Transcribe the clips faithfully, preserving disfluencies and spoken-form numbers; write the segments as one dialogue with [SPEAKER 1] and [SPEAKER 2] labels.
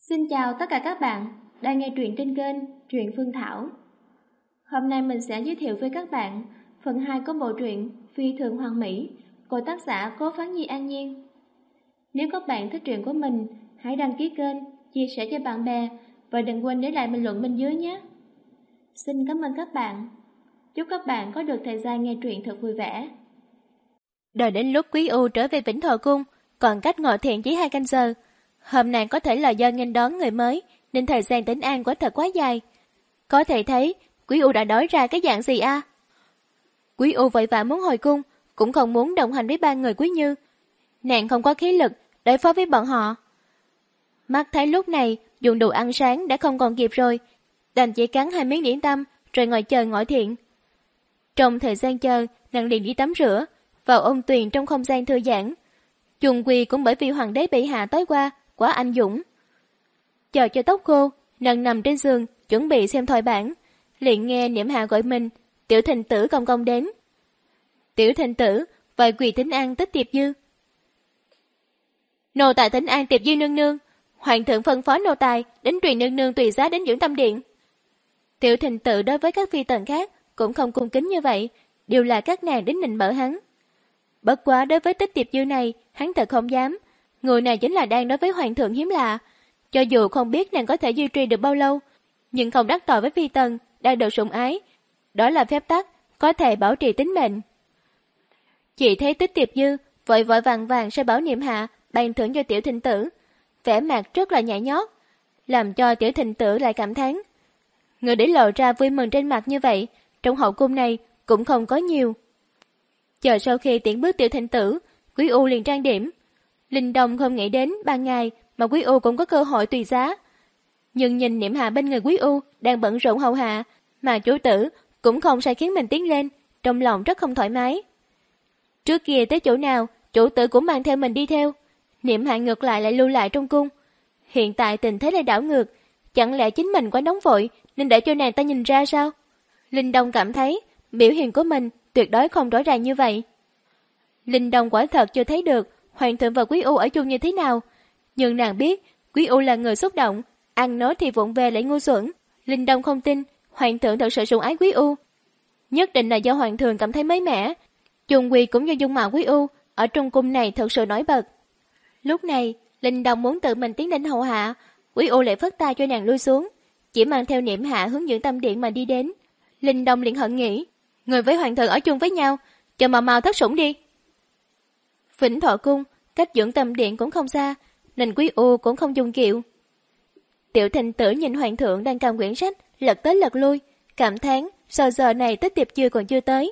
[SPEAKER 1] Xin chào tất cả các bạn đang nghe truyện trên kênh Truyện Phương Thảo. Hôm nay mình sẽ giới thiệu với các bạn phần hai của bộ truyện Phi Thường Hoàn Mỹ của tác giả Cố Phán Nhi An Nhiên. Nếu các bạn thích truyện của mình, hãy đăng ký kênh, chia sẻ cho bạn bè và đừng quên để lại bình luận bên dưới nhé. Xin cảm ơn các bạn. Chúc các bạn có được thời gian nghe truyện thật vui vẻ.
[SPEAKER 2] Đợi đến lúc Quý U trở về Vĩnh Thọ Cung, còn cách Ngọ Thiện chỉ hai canh giờ. Hôm nay có thể là do nghênh đón người mới, nên thời gian tĩnh an quả thật quá dài. Có thể thấy, Quý U đã đói ra cái dạng gì a? À? Quý U vội vã muốn hồi cung, cũng không muốn đồng hành với ba người Quý Như. Nàng không có khí lực đối phó với bọn họ. Mắt thấy lúc này, dùng đồ ăn sáng đã không còn kịp rồi, đành chỉ cắn hai miếng điểm tâm, rồi ngồi chờ Ngọ Thiện. Trong thời gian chờ, nàng liền đi tắm rửa, vào ôn tuyền trong không gian thư giãn. Chung quy cũng bởi vì hoàng đế bệ hạ tối qua quá anh dũng. Chờ cho tóc khô, nàng nằm trên giường chuẩn bị xem thoại bản, liền nghe Niệm Hạ gọi mình. Tiểu Thịnh Tử công công đến. Tiểu Thịnh Tử vội quỳ thỉnh an Tích Tiệp Dư. Nô tài thỉnh an Tiệp Dư nương nương, hoàng thượng phân phó nô tài đến truyền nương nương tùy giá đến dưỡng tâm điện. Tiểu Thịnh Tử đối với các phi tần khác cũng không cung kính như vậy, đều là các nàng đến nịnh bợ hắn. Bất quá đối với Tích Tiệp Dư này, hắn thật không dám. Người này chính là đang đối với hoàng thượng hiếm lạ. Cho dù không biết nàng có thể duy trì được bao lâu, nhưng không đắc tội với phi tần đang được sủng ái, đó là phép tắc có thể bảo trì tính mệnh. Chỉ thấy Tích Tiệp Dư vội vội vàng vàng sai bảo Niệm Hạ ban thưởng cho Tiểu Thịnh Tử, vẻ mặt rất là nhảy nhót, làm cho Tiểu Thịnh Tử lại cảm thán. Người để lộ ra vui mừng trên mặt như vậy, trong hậu cung này cũng không có nhiều. Chờ sau khi tiễn bước Tiểu Thịnh Tử, Quý U liền trang điểm. Linh Đông không nghĩ đến ban ngày mà Quý U cũng có cơ hội tùy giá. Nhưng nhìn Niệm Hạ bên người Quý U đang bận rộn hầu hạ, mà chủ tử cũng không sai khiến mình tiến lên, trong lòng rất không thoải mái. Trước kia tới chỗ nào, chủ tử cũng mang theo mình đi theo. Niệm Hạ ngược lại lại lưu lại trong cung. Hiện tại tình thế lại đảo ngược, chẳng lẽ chính mình quá nóng vội nên để cho nàng ta nhìn ra sao? Linh Đông cảm thấy biểu hiện của mình tuyệt đối không rõ ràng như vậy. Linh Đông quả thật chưa thấy được hoàng thượng và Quý U ở chung như thế nào, nhưng nàng biết Quý U là người xúc động, ăn nói thì vụng về lại ngu xuẩn. Linh Đông không tin hoàng thượng thật sự sủng ái Quý U, nhất định là do hoàng thượng cảm thấy mới mẻ. Chung quy cũng do dung mạo Quý U ở trong cung này thật sự nổi bật. Lúc này Linh Đông muốn tự mình tiến đến hầu hạ, Quý U lại phất tay cho nàng lui xuống, chỉ mang theo Niệm Hạ hướng dẫn tâm điện mà đi đến. Linh Đông liền hận nghĩ, người với hoàng thượng ở chung với nhau, cho mà mau thất sủng đi. Vĩnh Thọ Cung cách dưỡng tâm điện cũng không xa, nên Quý U cũng không dùng kiệu. Tiểu Thịnh Tử nhìn hoàng thượng đang cầm quyển sách lật tới lật lui, cảm thán sao giờ này Tích Tiệp Dư còn chưa tới.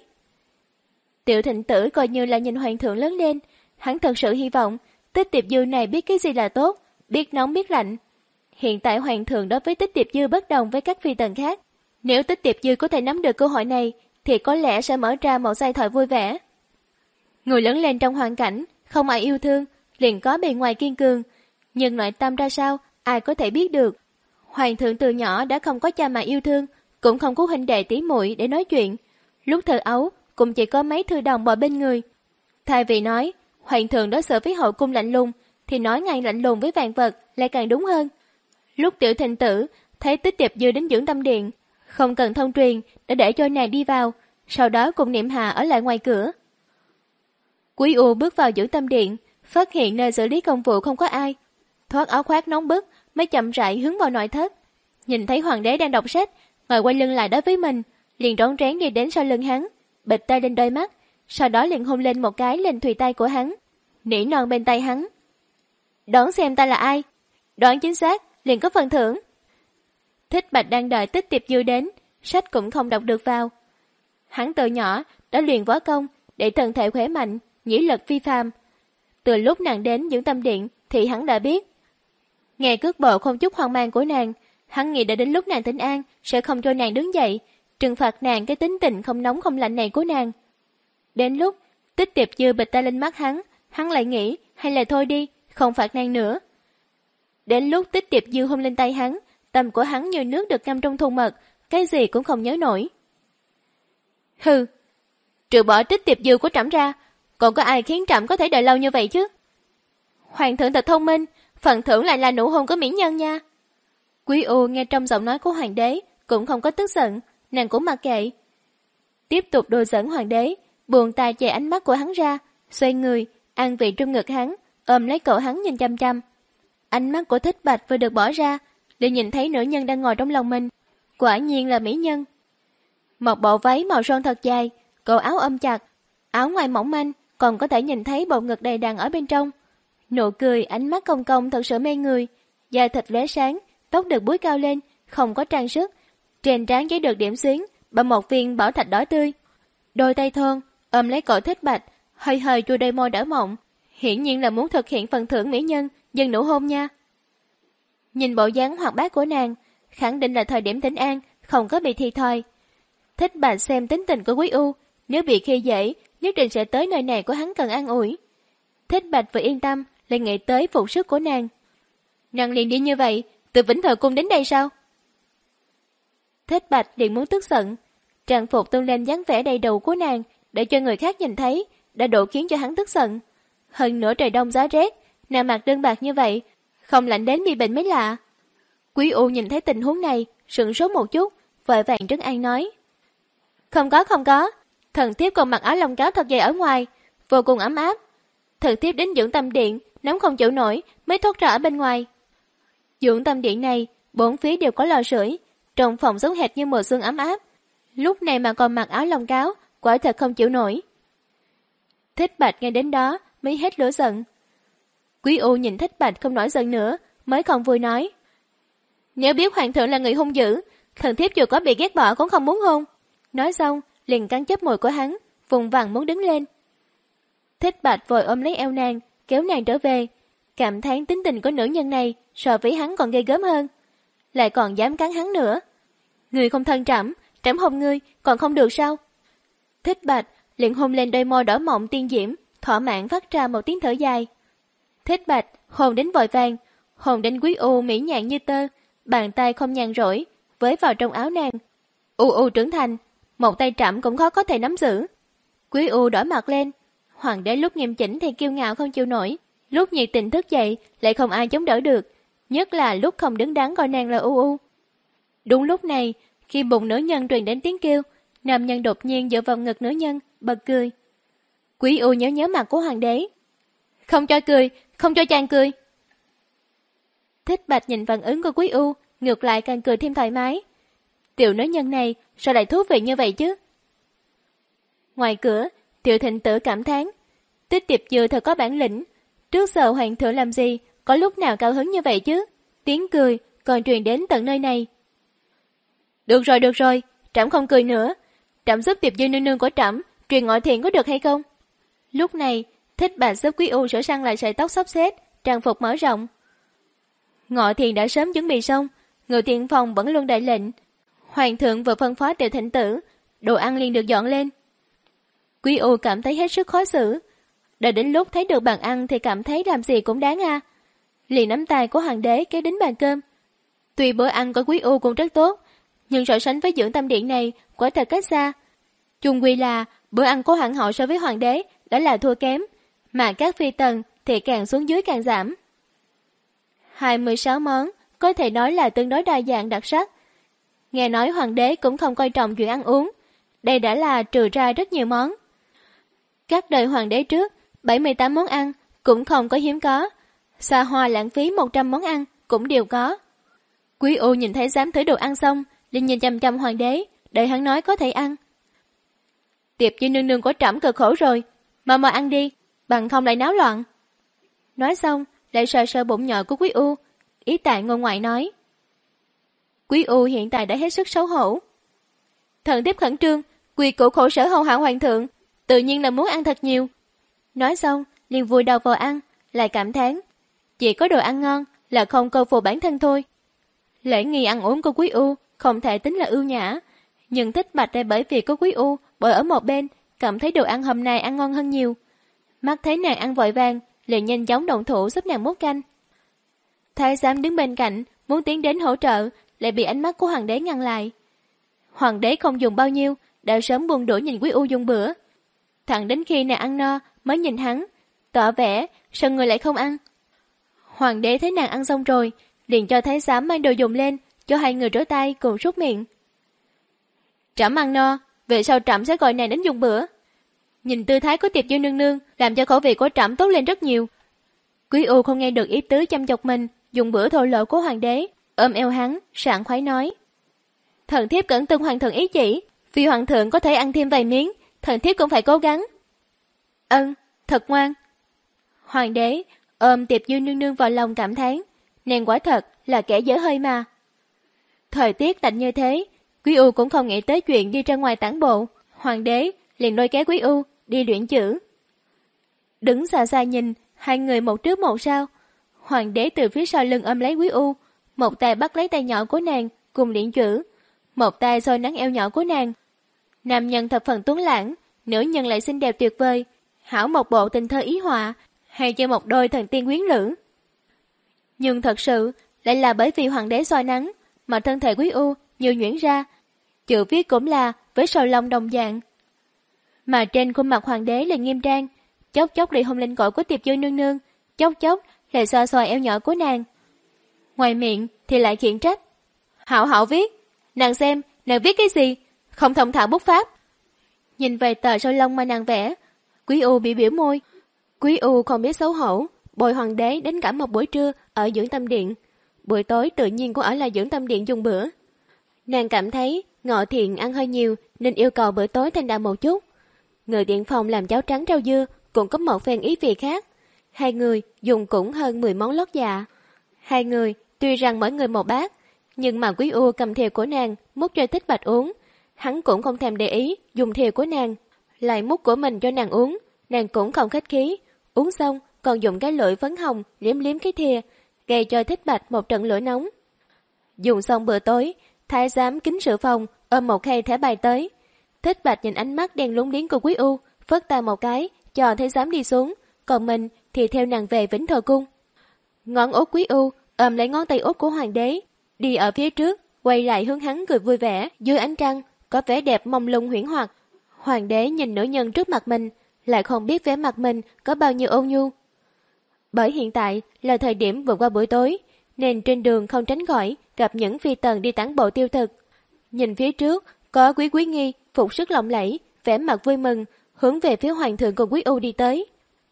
[SPEAKER 2] Tiểu Thịnh Tử coi như là nhìn hoàng thượng lớn lên, hắn thật sự hy vọng Tích Tiệp Dư này biết cái gì là tốt, biết nóng biết lạnh. Hiện tại hoàng thượng đối với Tích Tiệp Dư bất đồng với các phi tần khác, nếu Tích Tiệp Dư có thể nắm được cơ hội này thì có lẽ sẽ mở ra một giai thoại vui vẻ. Người lớn lên trong hoàn cảnh không ai yêu thương, liền có bề ngoài kiên cường, nhưng nội tâm ra sao ai có thể biết được. Hoàng thượng từ nhỏ đã không có cha mà yêu thương, cũng không có huynh đệ tỷ muội để nói chuyện. Lúc thơ ấu cũng chỉ có mấy thư đồng bò bên người. Thay vì nói hoàng thượng đối xử với hậu cung lạnh lùng, thì nói ngay lạnh lùng với vạn vật lại càng đúng hơn. Lúc Tiểu Thịnh Tử thấy Tích Tiệp Dư đến dưỡng tâm điện, không cần thông truyền đã để cho nàng đi vào, sau đó cùng Niệm Hạ ở lại ngoài cửa. Quý U bước vào dưỡng tâm điện, phát hiện nơi xử lý công vụ không có ai, thoát áo khoác nóng bức mới chậm rãi hướng vào nội thất. Nhìn thấy hoàng đế đang đọc sách, ngồi quay lưng lại đối với mình, liền rón rén đi đến sau lưng hắn, bịch tay lên đôi mắt, sau đó liền hôn lên một cái lên thùy tay của hắn, nỉ non bên tay hắn. Đoán xem ta là ai? Đoán chính xác liền có phần thưởng. Thích Bạch đang đợi Tích Tiệp Dư đến, sách cũng không đọc được vào. Hắn từ nhỏ đã luyện võ công để thân thể khỏe mạnh, nhĩ lực phi phàm. Từ lúc nàng đến dưỡng tâm điện thì hắn đã biết. Nghe cước bộ không chút hoang mang của nàng, hắn nghĩ đã đến lúc nàng tỉnh an sẽ không cho nàng đứng dậy, trừng phạt nàng cái tính tình không nóng không lạnh này của nàng. Đến lúc Tích Tiệp Dư bịch tay lên mắt hắn, hắn lại nghĩ hay là thôi đi, không phạt nàng nữa. Đến lúc Tích Tiệp Dư hôn lên tay hắn, tâm của hắn như nước được ngâm trong thùng mật, cái gì cũng không nhớ nổi. Hừ, trừ bỏ Tích Tiệp Dư của trẫm ra, còn có ai khiến trẫm có thể đợi lâu như vậy chứ? Hoàng thượng thật thông minh, Phần thưởng lại là nụ hôn của mỹ nhân nha. Quý U nghe trong giọng nói của hoàng đế cũng không có tức giận, nàng cũng mặc kệ. Tiếp tục đùa giỡn hoàng đế, buồn tay che ánh mắt của hắn ra, xoay người, an vị trong ngực hắn, ôm lấy cổ hắn nhìn chăm chăm. Ánh mắt của Thích Bạch vừa được bỏ ra, liền nhìn thấy nữ nhân đang ngồi trong lòng mình. Quả nhiên là mỹ nhân. Một bộ váy màu son thật dài, cổ áo ôm chặt, áo ngoài mỏng manh, còn có thể nhìn thấy bộ ngực đầy đặn ở bên trong. Nụ cười, ánh mắt cong cong thật sự mê người, da thịt lóe sáng, tóc được búi cao lên, không có trang sức, trên trán giấy được điểm xuyến bằng một viên bảo thạch đỏ tươi. Đôi tay thon ôm lấy cổ Thích Bạch, hơi hơi chua đôi môi đỏ mọng, hiển nhiên là muốn thực hiện phần thưởng mỹ nhân dần nụ hôn nha. Nhìn bộ dáng hoạt bát của nàng, khẳng định là thời điểm thỉnh an, không có bị thi thòi. Thích Bạch xem tính tình của Quý U, nếu bị khi dễ, nhất định sẽ tới nơi này của hắn cần an ủi. Thích Bạch vừa yên tâm, lại nghĩ tới phục sức của nàng. Nàng liền đi như vậy, từ Vĩnh Thọ Cung đến đây sao? Thích Bạch liền muốn tức giận, trang phục tôn lên dáng vẻ đầy đủ của nàng, để cho người khác nhìn thấy, đã đủ khiến cho hắn tức giận. Hơn nữa trời đông giá rét, nàng mặc đơn bạc như vậy, không lạnh đến bị bệnh mới lạ. Quý U nhìn thấy tình huống này, sửng sốt một chút, vội vàng trấn an nói. Không có không có, thần thiếp còn mặc áo lông cáo thật dày ở ngoài, vô cùng ấm áp. Thần thiếp đến dưỡng tâm điện, nóng không chịu nổi, mới thoát ra ở bên ngoài. Dưỡng tâm điện này, bốn phía đều có lò sưởi, trong phòng giống hệt như mùa xuân ấm áp. Lúc này mà còn mặc áo lông cáo, quả thật không chịu nổi. Thích Bạch nghe đến đó, mới hết lửa giận. Quý U nhìn Thích Bạch không nổi giận nữa, mới không vui nói. Nếu biết hoàng thượng là người hung dữ, thần thiếp dù có bị ghét bỏ cũng không muốn hôn. Nói xong, liền cắn chóp môi của hắn, vùng vằng muốn đứng lên. Thích Bạch vội ôm lấy eo nàng, kéo nàng trở về, cảm thán tính tình của nữ nhân này so với hắn còn ghê gớm hơn, lại còn dám cắn hắn nữa. Người không thân trẫm, trẫm hôn ngươi còn không được sao? Thích Bạch liền hôn lên đôi môi đỏ mọng tiên diễm, thỏa mãn phát ra một tiếng thở dài. Thích Bạch hôn đến vội vàng, hôn đến Quý U mỹ nhạn như tơ, bàn tay không nhàn rỗi với vào trong áo nàng. U U trưởng thành, một tay trẫm cũng khó có thể nắm giữ. Quý U đỏ mặt lên, hoàng đế lúc nghiêm chỉnh thì kiêu ngạo không chịu nổi, lúc nhiệt tình thức dậy lại không ai chống đỡ được, nhất là lúc không đứng đắn coi nàng là U U. Đúng lúc này, khi bụng nữ nhân truyền đến tiếng kêu, nam nhân đột nhiên dựa vào ngực nữ nhân, bật cười. Quý U nhớ nhớ mặt của hoàng đế. Không cho cười, không cho chàng cười. Thích Bạch nhìn phản ứng của Quý U, ngược lại càng cười thêm thoải mái. Tiểu nữ nhân này sao lại thú vị như vậy chứ? Ngoài cửa, Tiểu Thịnh Tử cảm thán, Tích Tiệp Dư thật có bản lĩnh, trước giờ hoàng thượng làm gì, có lúc nào cao hứng như vậy chứ? Tiếng cười còn truyền đến tận nơi này. Được rồi, được rồi, trẫm không cười nữa. Trẫm giúp Tiệp Dư nương nương của trẫm truyền ngọ thiện có được hay không? Lúc này, Thích Bạch giúp Quý U sửa sang lại sợi tóc xốc xếp, trang phục mở rộng. Ngọ thiện đã sớm chuẩn bị xong, người tiện phòng vẫn luôn đại lệnh. Hoàng thượng vừa phân phó Tiểu Thịnh Tử, đồ ăn liền được dọn lên. Quý U cảm thấy hết sức khó xử. Đợi đến lúc thấy được bàn ăn thì cảm thấy làm gì cũng đáng à. Liền nắm tay của hoàng đế kéo đến bàn cơm. Tuy bữa ăn của Quý U cũng rất tốt, nhưng so sánh với dưỡng tâm điện này quả thật cách xa. Chung quy là bữa ăn của hoàng hậu so với hoàng đế đã là thua kém, mà các phi tần thì càng xuống dưới càng giảm. hai mươi sáu món có thể nói là tương đối đa dạng đặc sắc. Nghe nói hoàng đế cũng không coi trọng chuyện ăn uống, đây đã là trừ ra rất nhiều món. Các đời hoàng đế trước, bảy mươi tám món ăn cũng không có hiếm có, xa hoa lãng phí một trăm món ăn cũng đều có. Quý U nhìn thấy dám thử đồ ăn xong, liền nhìn chăm chăm hoàng đế, đợi hắn nói có thể ăn. Tiệp Dư nương nương của trẫm cực khổ rồi, mà mà ăn đi, bằng không lại náo loạn. Nói xong, lại sờ sờ bụng nhỏ của Quý U, ý tại ngôn ngoại nói. Quý U hiện tại đã hết sức xấu hổ. Thần thiếp khẩn trương, quy củ khổ sở hầu hạ hoàng thượng, tự nhiên là muốn ăn thật nhiều. Nói xong, liền vùi đầu vào ăn, lại cảm thán, chỉ có đồ ăn ngon là không câu phụ bản thân thôi. Lễ nghi ăn uống của Quý U không thể tính là ưu nhã, nhưng Thích Bạch lại bởi vì có Quý U bồi ở một bên, cảm thấy đồ ăn hôm nay ăn ngon hơn nhiều. Mắt thấy nàng ăn vội vàng, liền nhanh chóng động thủ giúp nàng múc canh. Thái giám đứng bên cạnh muốn tiến đến hỗ trợ, lại bị ánh mắt của hoàng đế ngăn lại. Hoàng đế không dùng bao nhiêu, đã sớm buông đuổi nhìn Quý U dùng bữa. Thẳng đến khi nàng ăn no mới nhìn hắn, tỏ vẻ sao người lại không ăn. Hoàng đế thấy nàng ăn xong rồi, liền cho thái giám mang đồ dùng lên, cho hai người rửa tay cùng súc miệng. Trẫm ăn no, về sau trẫm sẽ gọi nàng đến dùng bữa. Nhìn tư thái của Tiệp Dư nương nương, làm cho khẩu vị của trẫm tốt lên rất nhiều. Quý U không nghe được ý tứ chăm chọc mình, dùng bữa thô lỗ của hoàng đế, ôm eo hắn, sảng khoái nói: Thần thiếp cẩn tuân hoàng thượng ý chỉ, vì hoàng thượng có thể ăn thêm vài miếng, thần thiếp cũng phải cố gắng. Ân, thật ngoan. Hoàng đế ôm Tiệp Dư nương nương vào lòng cảm thán, nàng quả thật là kẻ dở hơi mà. Thời tiết lạnh như thế, Quý U cũng không nghĩ tới chuyện đi ra ngoài tản bộ. Hoàng đế liền lôi kéo Quý U đi luyện chữ. Đứng xa xa nhìn, hai người một trước một sau. Hoàng đế từ phía sau lưng ôm lấy Quý U, một tay bắt lấy tay nhỏ của nàng cùng luyện chữ, một tay xoa nắng eo nhỏ của nàng. Nam nhân thập phần tuấn lãng, nữ nhân lại xinh đẹp tuyệt vời, hảo một bộ tình thơ ý họa, hay cho một đôi thần tiên quyến lữ. Nhưng thật sự lại là bởi vì hoàng đế soi nắng mà thân thể Quý U như nhuyễn ra, chữ viết cũng là với sầu lông đồng dạng. Mà trên khuôn mặt hoàng đế là nghiêm trang, chốc chốc lại hôn lên cổ của Tiệp Dư nương nương, chốc chốc lại xoa xoa eo nhỏ của nàng. Ngoài miệng thì lại khiển trách: Hảo hảo viết, nàng xem nàng viết cái gì, không thông thạo bút pháp. Nhìn về tờ sâu lông mà nàng vẽ, Quý U bị biểu môi. Quý U không biết xấu hổ, bồi hoàng đế đến cả một buổi trưa ở dưỡng tâm điện, buổi tối tự nhiên cũng ở lại dưỡng tâm điện dùng bữa. Nàng cảm thấy Ngọ Thiện ăn hơi nhiều nên yêu cầu bữa tối thanh đạm một chút. Người điện phòng làm cháo trắng rau dưa cũng có một phen ý vị khác. Hai người dùng cũng hơn mười món lót dạ. Hai người tuy rằng mỗi người một bát, nhưng mà Quý U cầm thìa của nàng múc cho Thích Bạch uống. Hắn cũng không thèm để ý dùng thìa của nàng, lại múc của mình cho nàng uống. Nàng cũng không khách khí, uống xong còn dùng cái lưỡi phấn hồng liếm liếm cái thìa, gây cho Thích Bạch một trận lửa nóng. Dùng xong bữa tối, thái giám kính sự phòng ôm một khay thẻ bài tới. Thích Bạch nhìn ánh mắt đen lúng liếng của Quý U, phất tay một cái cho thái giám đi xuống, còn mình thì theo nàng về Vĩnh Thọ cung. Ngón út Quý U ôm lấy ngón tay út của hoàng đế, đi ở phía trước, quay lại hướng hắn cười vui vẻ. Dưới ánh trăng có vẻ đẹp mông lung huyễn hoặc. Hoàng đế nhìn nữ nhân trước mặt mình, lại không biết vẻ mặt mình có bao nhiêu ôn nhu. Bởi hiện tại là thời điểm vượt qua buổi tối, nên trên đường không tránh khỏi gặp những phi tần đi tản bộ tiêu thực. Nhìn phía trước có Quý Quý Nghi phục sức lộng lẫy, vẻ mặt vui mừng, hướng về phía hoàng thượng cùng Quý U đi tới.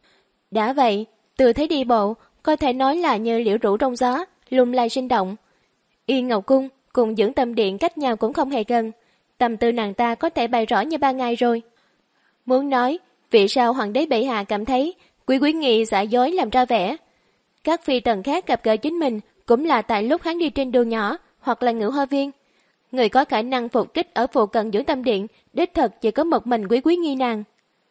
[SPEAKER 2] Đã vậy, từ thấy đi bộ, có thể nói là như liễu rủ trong gió, lung lay sinh động. Yên Ngọc Cung cùng dưỡng tâm điện cách nhau cũng không hề gần, tâm tư nàng ta có thể bày rõ như ba ngày rồi. Muốn nói, vì sao hoàng đế bệ hạ cảm thấy Quý Quý Nghi giả dối làm ra vẻ. Các phi tần khác gặp gỡ chính mình cũng là tại lúc hắn đi trên đường nhỏ hoặc là ngự hoa viên. Người có khả năng phục kích ở phụ cận dưỡng tâm điện đích thật chỉ có một mình Quý Quý Nghi nàng.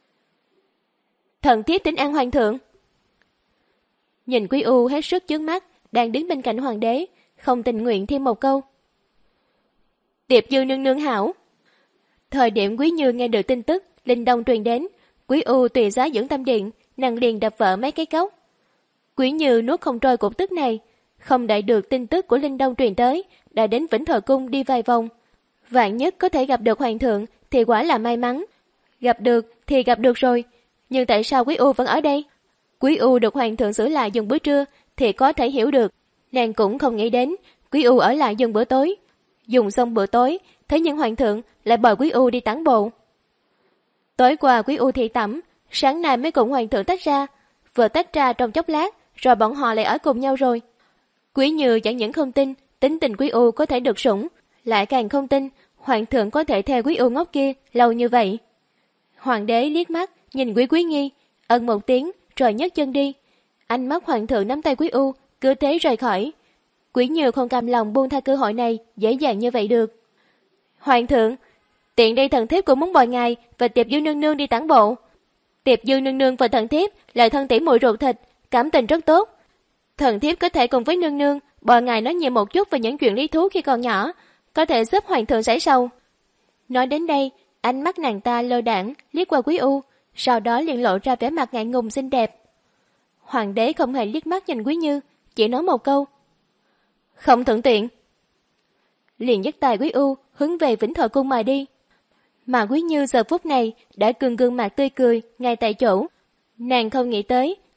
[SPEAKER 2] Thần thiếp thỉnh an hoàng thượng. Nhìn Quý U hết sức chướng mắt, đang đứng bên cạnh hoàng đế, không tình nguyện thêm một câu. Tiệp Dư nương nương hảo. Thời điểm Quý Như nghe được tin tức Linh Đông truyền đến, Quý U tùy giá dưỡng tâm điện, nàng liền đập vỡ mấy cái cốc. Quý Như nuốt không trôi cục tức này, không đợi được tin tức của Linh Đông truyền tới, đã đến Vĩnh Thọ cung đi vài vòng. Vạn nhất có thể gặp được hoàng thượng thì quả là may mắn. Gặp được thì gặp được rồi, nhưng tại sao Quý U vẫn ở đây? Quý U được hoàng thượng xử lại dùng bữa trưa thì có thể hiểu được. Nàng cũng không nghĩ đến Quý U ở lại dùng bữa tối. Dùng xong bữa tối, thế nhưng hoàng thượng lại bồi Quý U đi tản bộ. Tối qua Quý U thị tẩm, sáng nay mới cùng hoàng thượng tách ra. Vừa tách ra trong chốc lát, rồi bọn họ lại ở cùng nhau rồi. Quý Như chẳng những không tin tính tình Quý U có thể được sủng, lại càng không tin hoàng thượng có thể theo Quý U ngốc kia lâu như vậy. Hoàng đế liếc mắt nhìn Quý Quý Nghi, ân một tiếng rồi nhấc chân đi. Ánh mắt hoàng thượng nắm tay Quý U, cứ thế rời khỏi. Quý Như không cam lòng buông tha cơ hội này dễ dàng như vậy được. Hoàng thượng, tiện đây thần thiếp cũng muốn bồi ngài và Tiệp Dư nương nương đi tản bộ. Tiệp Dư nương nương và thần thiếp lại thân tỉ muội ruột thịt, cảm tình rất tốt. Thần thiếp có thể cùng với nương nương bồi ngài nói nhiều một chút về những chuyện lý thú khi còn nhỏ, có thể giúp hoàng thượng giải sầu. Nói đến đây, ánh mắt nàng ta lơ đãng liếc qua Quý U, sau đó liền lộ ra vẻ mặt ngại ngùng xinh đẹp. Hoàng đế không hề liếc mắt nhìn Quý Như, chỉ nói một câu: không thuận tiện. Liền dắt tay Quý U hướng về Vĩnh Thọ cung mà đi. Mà Quý Như giờ phút này đã cưng gương mặt tươi cười ngay tại chỗ. Nàng không nghĩ tới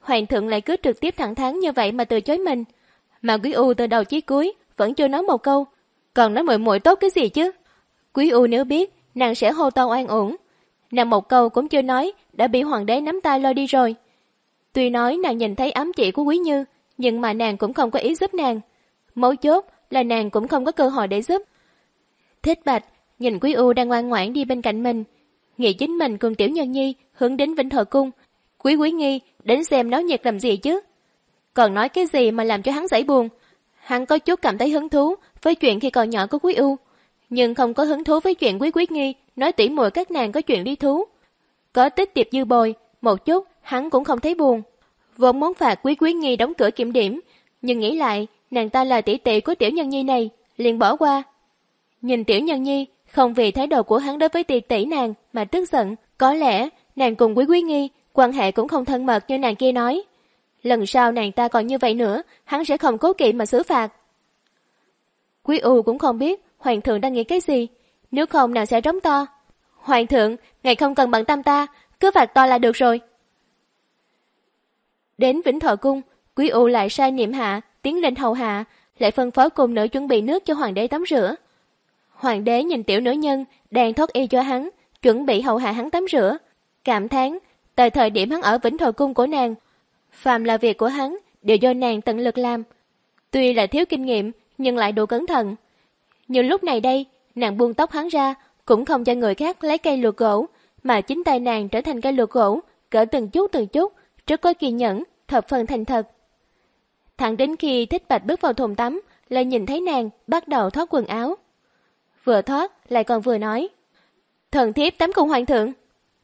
[SPEAKER 2] Hoàng thượng lại cứ trực tiếp thẳng thắn như vậy mà từ chối mình. Mà Quý U từ đầu chí cuối vẫn chưa nói một câu, còn nói muội muội tốt cái gì chứ? Quý U nếu biết, nàng sẽ hô to oan uổng. Nàng một câu cũng chưa nói, đã bị hoàng đế nắm tay lôi đi rồi. Tuy nói nàng nhìn thấy ám chỉ của Quý Như, nhưng mà nàng cũng không có ý giúp nàng. Mấu chốt là nàng cũng không có cơ hội để giúp. Thích Bạch nhìn Quý U đang ngoan ngoãn đi bên cạnh mình, nghĩ chính mình cùng Tiểu Nhân Nhi hướng đến Vĩnh Thọ Cung. Quý Quý Nghi đến xem náo nhiệt làm gì chứ? Còn nói cái gì mà làm cho hắn giải buồn? Hắn có chút cảm thấy hứng thú với chuyện khi còn nhỏ của Quý U, nhưng không có hứng thú với chuyện Quý Quý Nghi nói tỉ muội các nàng có chuyện lý thú. Có tích tiệp dư bồi, một chút hắn cũng không thấy buồn. Vốn muốn phạt Quý Quý Nghi đóng cửa kiểm điểm, nhưng nghĩ lại nàng ta là tỷ tỷ của Tiểu Nhân Nhi này, liền bỏ qua. Nhìn Tiểu Nhân Nhi không vì thái độ của hắn đối với tỷ tỷ nàng mà tức giận, có lẽ nàng cùng Quý Quý Nghi quan hệ cũng không thân mật như nàng kia nói. Lần sau nàng ta còn như vậy nữa, hắn sẽ không cố kỵ mà xử phạt. Quý U cũng không biết hoàng thượng đang nghĩ cái gì, nếu không nàng sẽ trống to. Hoàng thượng, ngài không cần bận tâm ta, cứ phạt to là được rồi. Đến Vĩnh Thọ Cung, Quý U lại sai Niệm Hạ tiến lên hầu hạ, lại phân phối cung nữ chuẩn bị nước cho hoàng đế tắm rửa. Hoàng đế nhìn tiểu nữ nhân đang thoát y cho hắn, chuẩn bị hầu hạ hắn tắm rửa, cảm thán tại thời điểm hắn ở Vĩnh Thọ Cung của nàng, phàm là việc của hắn đều do nàng tận lực làm. Tuy là thiếu kinh nghiệm nhưng lại đủ cẩn thận. Nhưng lúc này đây, nàng buông tóc hắn ra, cũng không cho người khác lấy cây lược gỗ, mà chính tay nàng trở thành cây lược gỗ, cỡ từng chút từng chút, rất có kiên nhẫn, thập phần thành thật. Thẳng đến khi Thích Bạch bước vào thùng tắm, lại nhìn thấy nàng bắt đầu thoát quần áo. Vừa thoát lại còn vừa nói: "Thần thiếp tắm cùng hoàng thượng."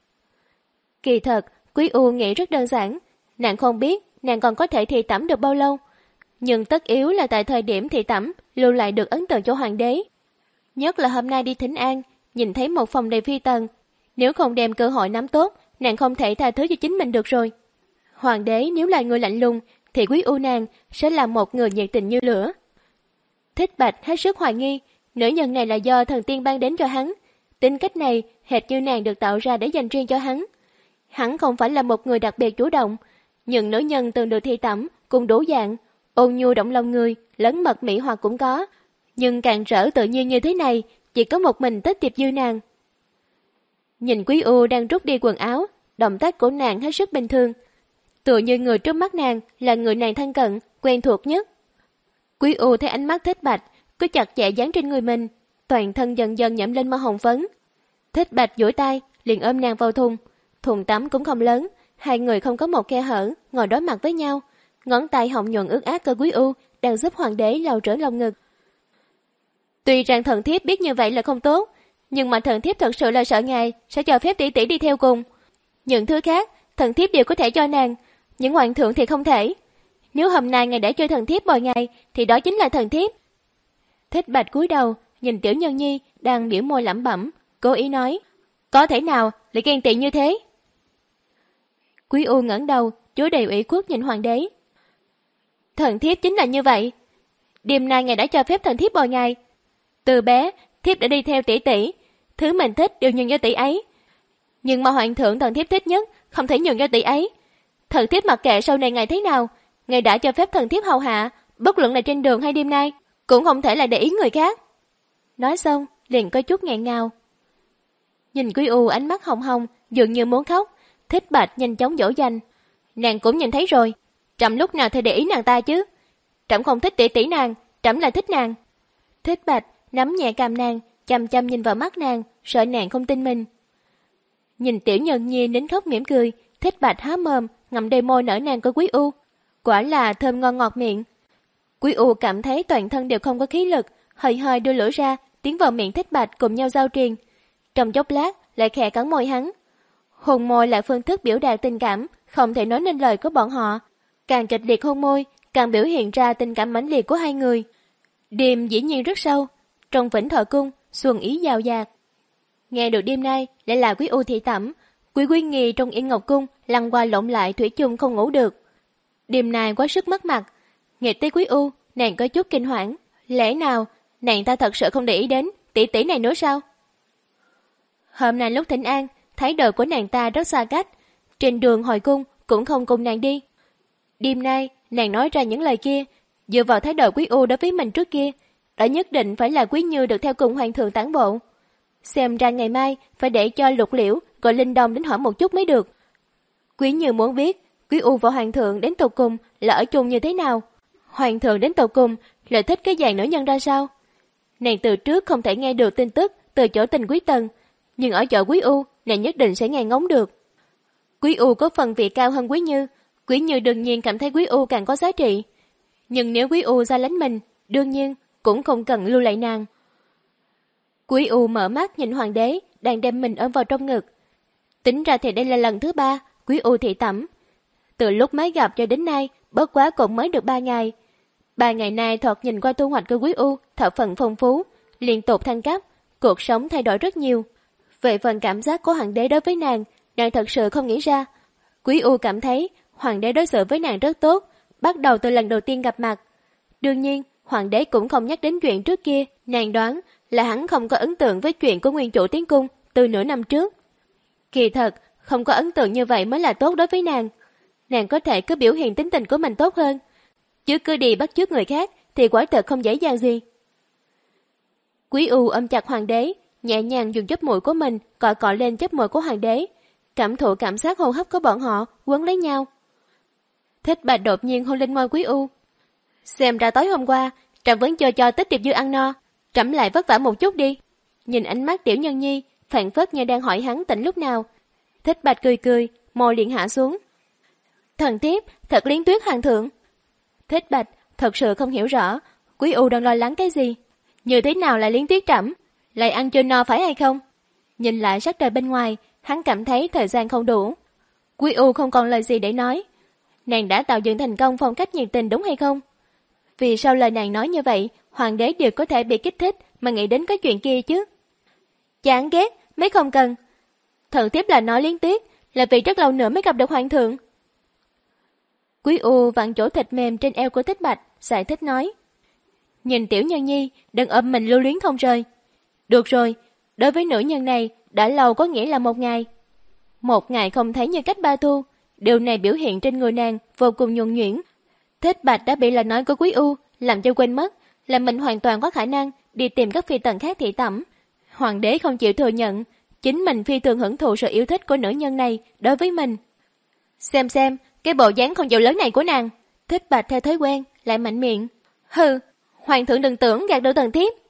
[SPEAKER 2] Kỳ thật, Quý U nghĩ rất đơn giản, nàng không biết nàng còn có thể thị tẩm được bao lâu, nhưng tất yếu là tại thời điểm thị tẩm lưu lại được ấn tượng cho hoàng đế. Nhất là hôm nay đi thỉnh an, nhìn thấy một phòng đầy phi tần, nếu không đem cơ hội nắm tốt, nàng không thể tha thứ cho chính mình được rồi. Hoàng đế nếu là người lạnh lùng, thì Quý U nàng sẽ là một người nhiệt tình như lửa. Thích Bạch hết sức hoài nghi, nữ nhân này là do thần tiên ban đến cho hắn, tính cách này hệt như nàng được tạo ra để dành riêng cho hắn. Hắn không phải là một người đặc biệt chủ động, nhưng nữ nhân từng được thi tẩm cùng đủ dạng, ôn nhu động lòng người, lấn mật mỹ hoặc cũng có, nhưng càng rỡ tự nhiên như thế này chỉ có một mình Tích Tiệp Dư nàng. Nhìn Quý U đang rút đi quần áo, động tác của nàng hết sức bình thường, tựa như người trước mắt nàng là người nàng thân cận, quen thuộc nhất. Quý U thấy ánh mắt Thích Bạch cứ chặt chẽ dán trên người mình, toàn thân dần dần nhẫm lên màu hồng phấn. Thích Bạch duỗi tay liền ôm nàng vào thùng, thùng tắm cũng không lớn, hai người không có một khe hở, ngồi đối mặt với nhau, ngón tay hồng nhuận ướt át của Quý U đang giúp hoàng đế lau rửa lòng ngực. Tuy rằng thần thiếp biết như vậy là không tốt, nhưng mà thần thiếp thật sự là sợ ngài sẽ cho phép tỷ tỷ đi theo cùng. Những thứ khác thần thiếp đều có thể cho nàng, những hoàng thượng thì không thể. Nếu hôm nay ngài đã cho thần thiếp bồi ngài, thì đó chính là thần thiếp. Thích Bạch cúi đầu nhìn Tiểu Nhân Nhi đang biểu môi lẩm bẩm, cố ý nói: "Có thể nào lại ghen tị như thế?" Quý U ngẩng đầu, chứa đầy ủy khuất nhìn hoàng đế. "Thần thiếp chính là như vậy. Đêm nay ngài đã cho phép thần thiếp bồi ngài. Từ bé, thiếp đã đi theo tỷ tỷ, thứ mình thích đều nhường cho tỷ ấy. Nhưng mà hoàng thượng thần thiếp thích nhất không thể nhường cho tỷ ấy. Thần thiếp mặc kệ sau này ngài thế nào, ngài đã cho phép thần thiếp hầu hạ, bất luận là trên đường hay đêm nay, cũng không thể là để ý người khác." Nói xong, liền có chút nghẹn ngào. Nhìn Quý U ánh mắt hồng hồng, dường như muốn khóc, Thích Bạch nhanh chóng dỗ dành: "Nàng cũng nhìn thấy rồi, trẫm lúc nào thì để ý nàng ta chứ? Trẫm không thích tỷ tỷ nàng, trẫm là thích nàng." Thích Bạch nắm nhẹ cằm nàng, chăm chăm nhìn vào mắt nàng, sợ nàng không tin mình. Nhìn Tiểu Nhân Nhi nín khóc mỉm cười, Thích Bạch há mồm ngậm đầy môi nở nàng của Quý U, quả là thơm ngon ngọt miệng. Quý U cảm thấy toàn thân đều không có khí lực, hơi hơi đưa lưỡi ra tiến vào miệng Thích Bạch cùng nhau giao triền. Trong chốc lát lại khẽ cắn môi hắn. Hôn môi là phương thức biểu đạt tình cảm không thể nói nên lời của bọn họ, càng kịch liệt hôn môi càng biểu hiện ra tình cảm mãnh liệt của hai người. Đêm dĩ nhiên rất sâu, trong Vĩnh Thọ Cung xuân ý dào dạt. Nghe được đêm nay lại là Quý U thị tẩm, Quý Quý Nghi trong Yên Ngọc Cung lăn qua lộn lại thủy chung không ngủ được. Đêm nay quá sức mất mặt, nghĩ tới Quý U nàng có chút kinh hoảng, lẽ nào nàng ta thật sự không để ý đến tỷ tỷ này nữa sao? Hôm nay lúc thỉnh an, thái độ của nàng ta rất xa cách, trên đường hồi cung cũng không cùng nàng đi. Đêm nay, nàng nói ra những lời kia, dựa vào thái độ Quý U đối với mình trước kia, đã nhất định phải là Quý Như được theo cùng hoàng thượng tản bộ. Xem ra ngày mai phải để cho Lục Liễu gọi Linh Đông đến hỏi một chút mới được. Quý Như muốn biết Quý U và hoàng thượng đến tột cùng là ở chung như thế nào, hoàng thượng đến tột cùng lại thích cái dạng nữ nhân ra sao. Nàng từ trước không thể nghe được tin tức từ chỗ Tình Quý Tần, nhưng ở chỗ Quý U nàng nhất định sẽ nghe ngóng được. Quý U có phần vị cao hơn Quý Như, Quý Như đương nhiên cảm thấy Quý U càng có giá trị. Nhưng nếu Quý U ra lánh mình, đương nhiên cũng không cần lưu lại nàng. Quý U mở mắt nhìn hoàng đế đang đem mình ôm vào trong ngực. Tính ra thì đây là lần thứ ba Quý U thị tẩm. Từ lúc mới gặp cho đến nay, bất quá cũng mới được ba ngày. Ba ngày nay thoạt nhìn qua thu hoạch của Quý U thập phần phong phú, liên tục thăng cấp, cuộc sống thay đổi rất nhiều. Về phần cảm giác của hoàng đế đối với nàng, nàng thật sự không nghĩ ra. Quý U cảm thấy hoàng đế đối xử với nàng rất tốt, bắt đầu từ lần đầu tiên gặp mặt. Đương nhiên, hoàng đế cũng không nhắc đến chuyện trước kia, nàng đoán là hắn không có ấn tượng với chuyện của nguyên chủ tiến cung từ nửa năm trước. Kỳ thật, không có ấn tượng như vậy mới là tốt đối với nàng. Nàng có thể cứ biểu hiện tính tình của mình tốt hơn, chứ cứ đi bắt chước người khác thì quả thật không dễ dàng gì. Quý U ôm chặt hoàng đế, nhẹ nhàng dùng chóp mũi của mình cọ cọ lên chóp mũi của hoàng đế, cảm thụ cảm giác hô hấp của bọn họ quấn lấy nhau. Thích Bạch đột nhiên hôn lên môi Quý U. Xem ra tối hôm qua trẫm vẫn chưa cho Tích Điệp Dư ăn no, trẫm lại vất vả một chút đi. Nhìn ánh mắt Tiểu Nhân Nhi phảng phất như đang hỏi hắn tỉnh lúc nào. Thích Bạch cười cười, môi liền hạ xuống. Thần thiếp thật liến tuyết hoàng thượng. Thích Bạch thật sự không hiểu rõ Quý U đang lo lắng cái gì. Như thế nào lại liến tuyết trẫm, lại ăn chưa no phải hay không? Nhìn lại sắc trời bên ngoài, hắn cảm thấy thời gian không đủ. Quý U không còn lời gì để nói. Nàng đã tạo dựng thành công phong cách nhiệt tình đúng hay không? Vì sao lời nàng nói như vậy, hoàng đế đều có thể bị kích thích mà nghĩ đến cái chuyện kia chứ? Chán ghét, mấy không cần. Thần thiếp là nói liến tuyết, là vì rất lâu nữa mới gặp được hoàng thượng. Quý U vặn chỗ thịt mềm trên eo của Thích Bạch, giải thích nói. Nhìn Tiểu Nhân Nhi đừng ôm mình lưu luyến không rời. Được rồi, đối với nữ nhân này đã lâu có nghĩa là một ngày. Một ngày không thấy như cách ba thu, điều này biểu hiện trên người nàng vô cùng nhuần nhuyễn. Thích Bạch đã bị lời nói của Quý U làm cho quên mất là mình hoàn toàn có khả năng đi tìm các phi tần khác thị tẩm. Hoàng đế không chịu thừa nhận chính mình phi thường hưởng thụ sự yêu thích của nữ nhân này đối với mình. Xem xem cái bộ dáng không chịu lớn này của nàng. Thích Bạch theo thói quen lại mạnh miệng. Hừ, hoàng thượng đừng tưởng gạt được thần thiếp.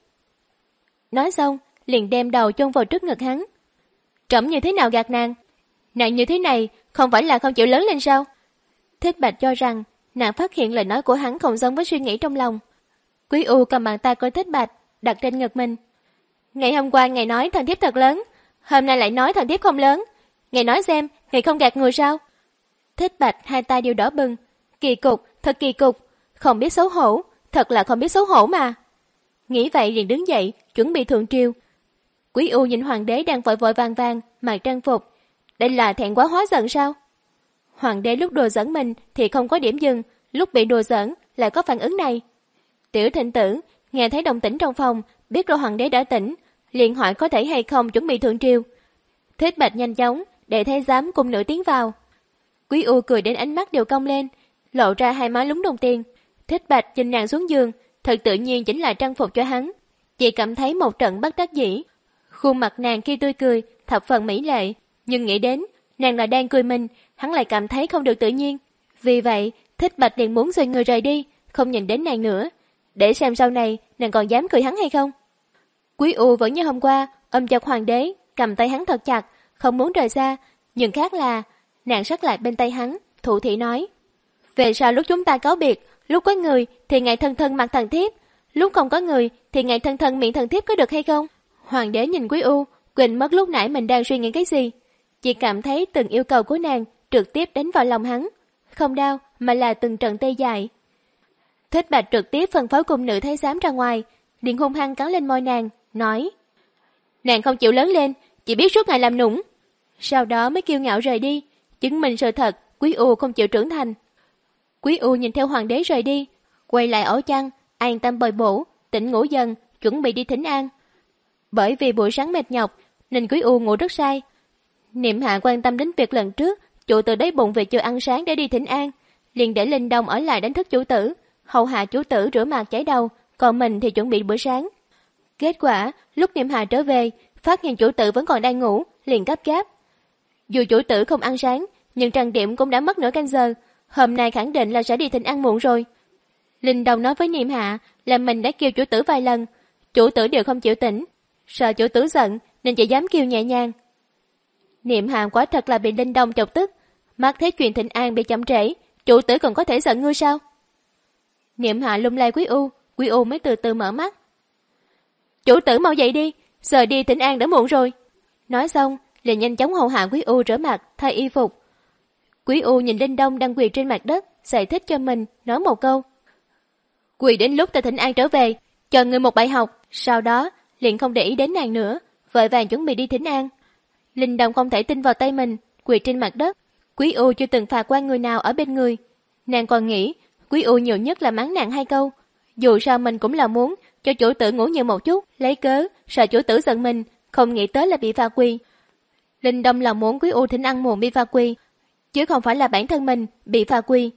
[SPEAKER 2] Nói xong liền đem đầu chôn vào trước ngực hắn. Trẫm như thế nào gạt nàng? Nàng như thế này không phải là không chịu lớn lên sao? Thích Bạch cho rằng nàng phát hiện lời nói của hắn không giống với suy nghĩ trong lòng. Quý U cầm bàn tay của Thích Bạch đặt trên ngực mình. Ngày hôm qua ngài nói thần thiếp thật lớn, hôm nay lại nói thần thiếp không lớn. Ngài nói xem, ngài không gạt người sao? Thích Bạch hai tay đều đỏ bừng. Kỳ cục, thật kỳ cục, không biết xấu hổ, thật là không biết xấu hổ mà. Nghĩ vậy liền đứng dậy, chuẩn bị thượng triều. Quý U nhìn hoàng đế đang vội vội vàng vàng mặc trang phục, đây là thẹn quá hóa giận sao? Hoàng đế lúc đùa giỡn mình thì không có điểm dừng, lúc bị đùa giỡn lại có phản ứng này. Tiểu Thịnh Tử nghe thấy động tĩnh trong phòng, biết rồi hoàng đế đã tỉnh, liền hỏi có thể hay không chuẩn bị thượng triều. Thích Bạch nhanh chóng để thái giám cùng nữ tiến vào. Quý U cười đến ánh mắt đều cong lên, lộ ra hai má lúng đồng tiền. Thích Bạch nhìn nàng xuống giường, thật tự nhiên chỉnh lại trang phục cho hắn, chỉ cảm thấy một trận bất đắc dĩ. Khuôn mặt nàng khi tươi cười thập phần mỹ lệ, nhưng nghĩ đến nàng là đang cười mình, hắn lại cảm thấy không được tự nhiên. Vì vậy Thích Bạch liền muốn xoay người rời đi, không nhìn đến nàng nữa, để xem sau này nàng còn dám cười hắn hay không. Quý U vẫn như hôm qua ôm chặt hoàng đế, cầm tay hắn thật chặt, không muốn rời xa. Nhưng khác là nàng sát lại bên tay hắn, thủ thị nói: về sau lúc chúng ta cáo biệt, lúc có người thì ngài thân thân mặc thần thiếp, lúc không có người thì ngài thân thân miệng thần thiếp, có được hay không? Hoàng đế nhìn Quý U, quên mất lúc nãy mình đang suy nghĩ cái gì, chỉ cảm thấy từng yêu cầu của nàng trực tiếp đánh vào lòng hắn, không đau mà là từng trận tê dại. Thích Bạch trực tiếp phân phối cung nữ thái giám ra ngoài, liền hung hăng cắn lên môi nàng, nói: nàng không chịu lớn lên, chỉ biết suốt ngày làm nũng. Sau đó mới kiêu ngạo rời đi, chứng minh sự thật Quý U không chịu trưởng thành. Quý U nhìn theo hoàng đế rời đi, quay lại ổ chăn, an tâm bồi bổ, tỉnh ngủ dần, chuẩn bị đi thỉnh an. Bởi vì buổi sáng mệt nhọc nên Quý U ngủ rất say. Niệm Hạ quan tâm đến việc lần trước chủ từ đáy bụng về chưa ăn sáng để đi thỉnh an, liền để Linh Đông ở lại đánh thức chủ tử, hầu hạ chủ tử rửa mặt chải đầu, còn mình thì chuẩn bị bữa sáng. Kết quả, lúc Niệm Hà trở về, phát hiện chủ tử vẫn còn đang ngủ, liền gấp gáp. Dù chủ tử không ăn sáng, nhưng trang điểm cũng đã mất nửa canh giờ, hôm nay khẳng định là sẽ đi thỉnh ăn muộn rồi. Linh Đông nói với Niệm Hạ là mình đã kêu chủ tử vài lần, chủ tử đều không chịu tỉnh, sợ chủ tử giận nên chỉ dám kêu nhẹ nhàng. Niệm Hạ quả thật là bị Linh Đông chọc tức, mắt thấy chuyện thỉnh an bị chậm trễ, chủ tử còn có thể giận ngươi sao? Niệm Hạ lung lay Quý U, Quý U mới từ từ mở mắt. Chủ tử mau dậy đi, giờ đi thỉnh an đã muộn rồi. Nói xong, liền nhanh chóng hầu hạ Quý U rửa mặt, thay y phục. Quý U nhìn Linh Đông đang quỳ trên mặt đất, giải thích cho mình, nói một câu. Quỳ đến lúc ta thỉnh an trở về, cho ngươi một bài học, sau đó liền không để ý đến nàng nữa, vội vàng chuẩn bị đi thỉnh an. Linh Đông không thể tin vào tay mình, quỳ trên mặt đất. Quý U chưa từng phạt qua người nào ở bên người. Nàng còn nghĩ, Quý U nhiều nhất là mắng nàng hai câu. Dù sao mình cũng là muốn cho chủ tử ngủ nhiều một chút, lấy cớ, sợ chủ tử giận mình, không nghĩ tới là bị phạt quỳ. Linh Đông là muốn Quý U thỉnh ăn muộn bị phạt quỳ, chứ không phải là bản thân mình bị phạt quỳ.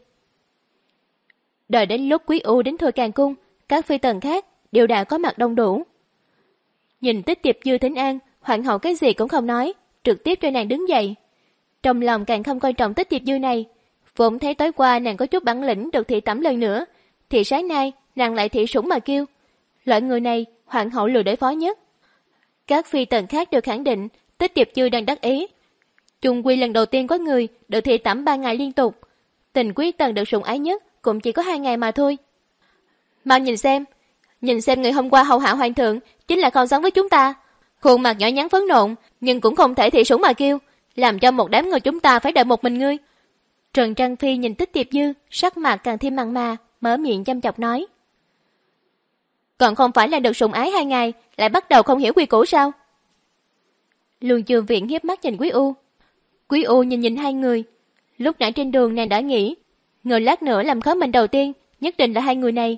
[SPEAKER 2] Đợi đến lúc Quý U đến Thừa Càng Cung, các phi tần khác đều đã có mặt đông đủ. Nhìn Tích Tiệp Dư thỉnh an, hoàng hậu cái gì cũng không nói, trực tiếp cho nàng đứng dậy. Trong lòng càng không coi trọng Tích Tiệp Dư này, vốn thấy tối qua nàng có chút bản lĩnh được thị tẩm lần nữa, thì sáng nay nàng lại thị sủng mà kêu. Loại người này hoàng hậu lười đối phó nhất. Các phi tần khác đều khẳng định Tích Tiệp Dư đang đắc ý. Chung quy lần đầu tiên có người được thị tẩm ba ngày liên tục, Tình Quý Tần được sủng ái nhất cũng chỉ có hai ngày mà thôi. Mau nhìn xem, nhìn xem người hôm qua hầu hạ hoàng thượng chính là không giống với chúng ta, khuôn mặt nhỏ nhắn phấn nộn, nhưng cũng không thể thị sủng mà kêu, làm cho một đám người chúng ta phải đợi một mình ngươi. Trần Trang Phi nhìn Tích Tiệp Dư, sắc mặt càng thêm mặn mà, mở miệng chăm chọc nói. Còn không phải là được sủng ái hai ngày, lại bắt đầu không hiểu quy củ sao? Luân Chương Viện hiếp mắt nhìn Quý U. Quý U nhìn nhìn hai người. Lúc nãy trên đường nàng đã nghĩ, người lát nữa làm khó mình đầu tiên, nhất định là hai người này.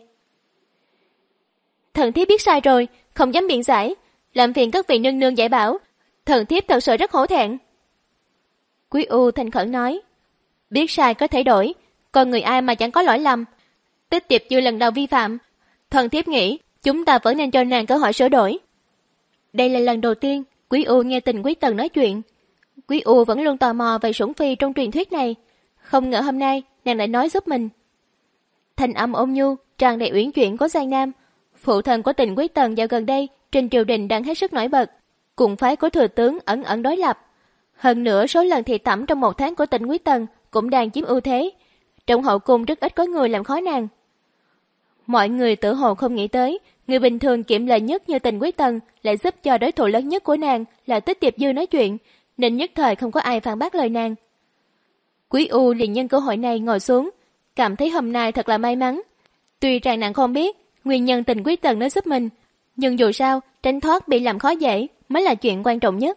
[SPEAKER 2] Thần thiếp biết sai rồi, không dám biện giải, làm phiền các vị nương nương giải bảo. Thần thiếp thật sự rất hổ thẹn. Quý U thành khẩn nói. Biết sai có thể đổi, còn người ai mà chẳng có lỗi lầm. Tích Tiệp Dư lần đầu vi phạm, thần thiếp nghĩ chúng ta vẫn nên cho nàng cơ hội sửa đổi. Đây là lần đầu tiên Quý U nghe Tình Quý Tần nói chuyện. Quý U vẫn luôn tò mò về sủng phi trong truyền thuyết này, không ngờ hôm nay nàng lại nói giúp mình. Thanh âm ôn nhu, tràn đầy uyển chuyển của Giang Nam. Phụ thần của Tình Quý Tần dạo gần đây trên triều đình đang hết sức nổi bật, cùng phái của thừa tướng ẩn ẩn đối lập. Hơn nữa số lần thị tẩm trong một tháng của Tình Quý Tần cũng đang chiếm ưu thế. Trong hậu cung rất ít có người làm khó nàng. Mọi người tự hồ không nghĩ tới, người bình thường kiệm lời nhất như Tình Quý Tần lại giúp cho đối thủ lớn nhất của nàng là Tích Tiệp Dư nói chuyện, nên nhất thời không có ai phản bác lời nàng. Quý U liền nhân cơ hội này ngồi xuống, cảm thấy hôm nay thật là may mắn. Tuy rằng nàng không biết nguyên nhân Tình Quý Tần nói giúp mình, nhưng dù sao tránh thoát bị làm khó dễ mới là chuyện quan trọng nhất.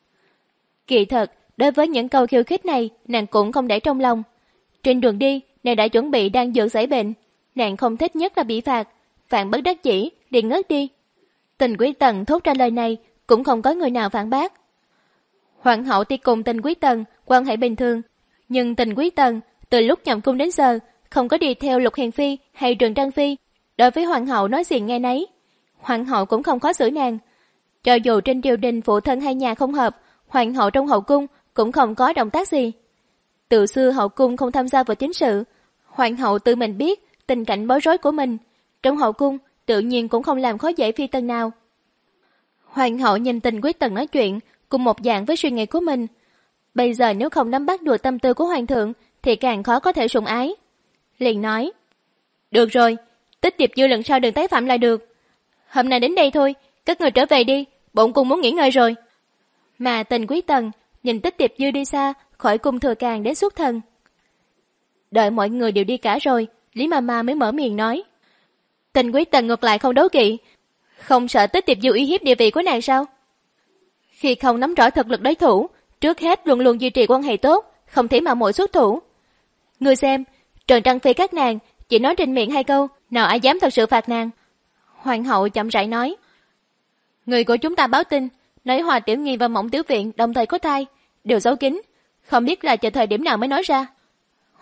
[SPEAKER 2] Kỳ thật, đối với những câu khiêu khích này, nàng cũng không để trong lòng. Trên đường đi, nàng đã chuẩn bị đang dược giải bệnh. Nàng không thích nhất là bị phạt, vạn bất đắc dĩ, liền ngất đi. Tình Quý Tần thốt ra lời này, cũng không có người nào phản bác. Hoàng hậu tuy cùng Tình Quý Tần quan hệ bình thường, nhưng Tình Quý Tần từ lúc nhậm cung đến giờ không có đi theo Lục Hiền Phi hay Trần Trang Phi, đối với hoàng hậu nói gì nghe nấy. Hoàng hậu cũng không khó xử nàng. Cho dù trên triều đình phụ thân hai nhà không hợp, hoàng hậu trong hậu cung cũng không có động tác gì. Từ xưa hậu cung không tham gia vào chính sự, hoàng hậu tự mình biết tình cảnh bối rối của mình, trong hậu cung tự nhiên cũng không làm khó dễ phi tần nào. Hoàng hậu nhìn Tình Quý Tần nói chuyện cùng một dạng với suy nghĩ của mình. Bây giờ nếu không nắm bắt được tâm tư của hoàng thượng thì càng khó có thể sủng ái. Liền nói, được rồi, Tích Tiệp Dư lần sau đừng tái phạm lại được. Hôm nay đến đây thôi, các người trở về đi, bổn cung muốn nghỉ ngơi rồi. Mà Tình Quý Tần nhìn Tích Tiệp Dư đi xa khỏi cung Thừa Càng đến xuất thần. Đợi mọi người đều đi cả rồi, Lý Mama mới mở miệng nói, Tình Quý Tần ngược lại không đấu kỵ, không sợ Tích Tiệp Dư uy hiếp địa vị của nàng sao? Khi không nắm rõ thực lực đối thủ, trước hết luôn luôn duy trì quan hệ tốt, không thể mà mỗi xuất thủ. Ngươi xem, Trần Trang Phi các nàng chỉ nói trên miệng hai câu, nào ai dám thật sự phạt nàng? Hoàng hậu chậm rãi nói, người của chúng ta báo tin, nói Hòa Tiểu Nghi và Mộng Tiểu Viện đồng thời có thai, đều giấu kín, không biết là chờ thời điểm nào mới nói ra.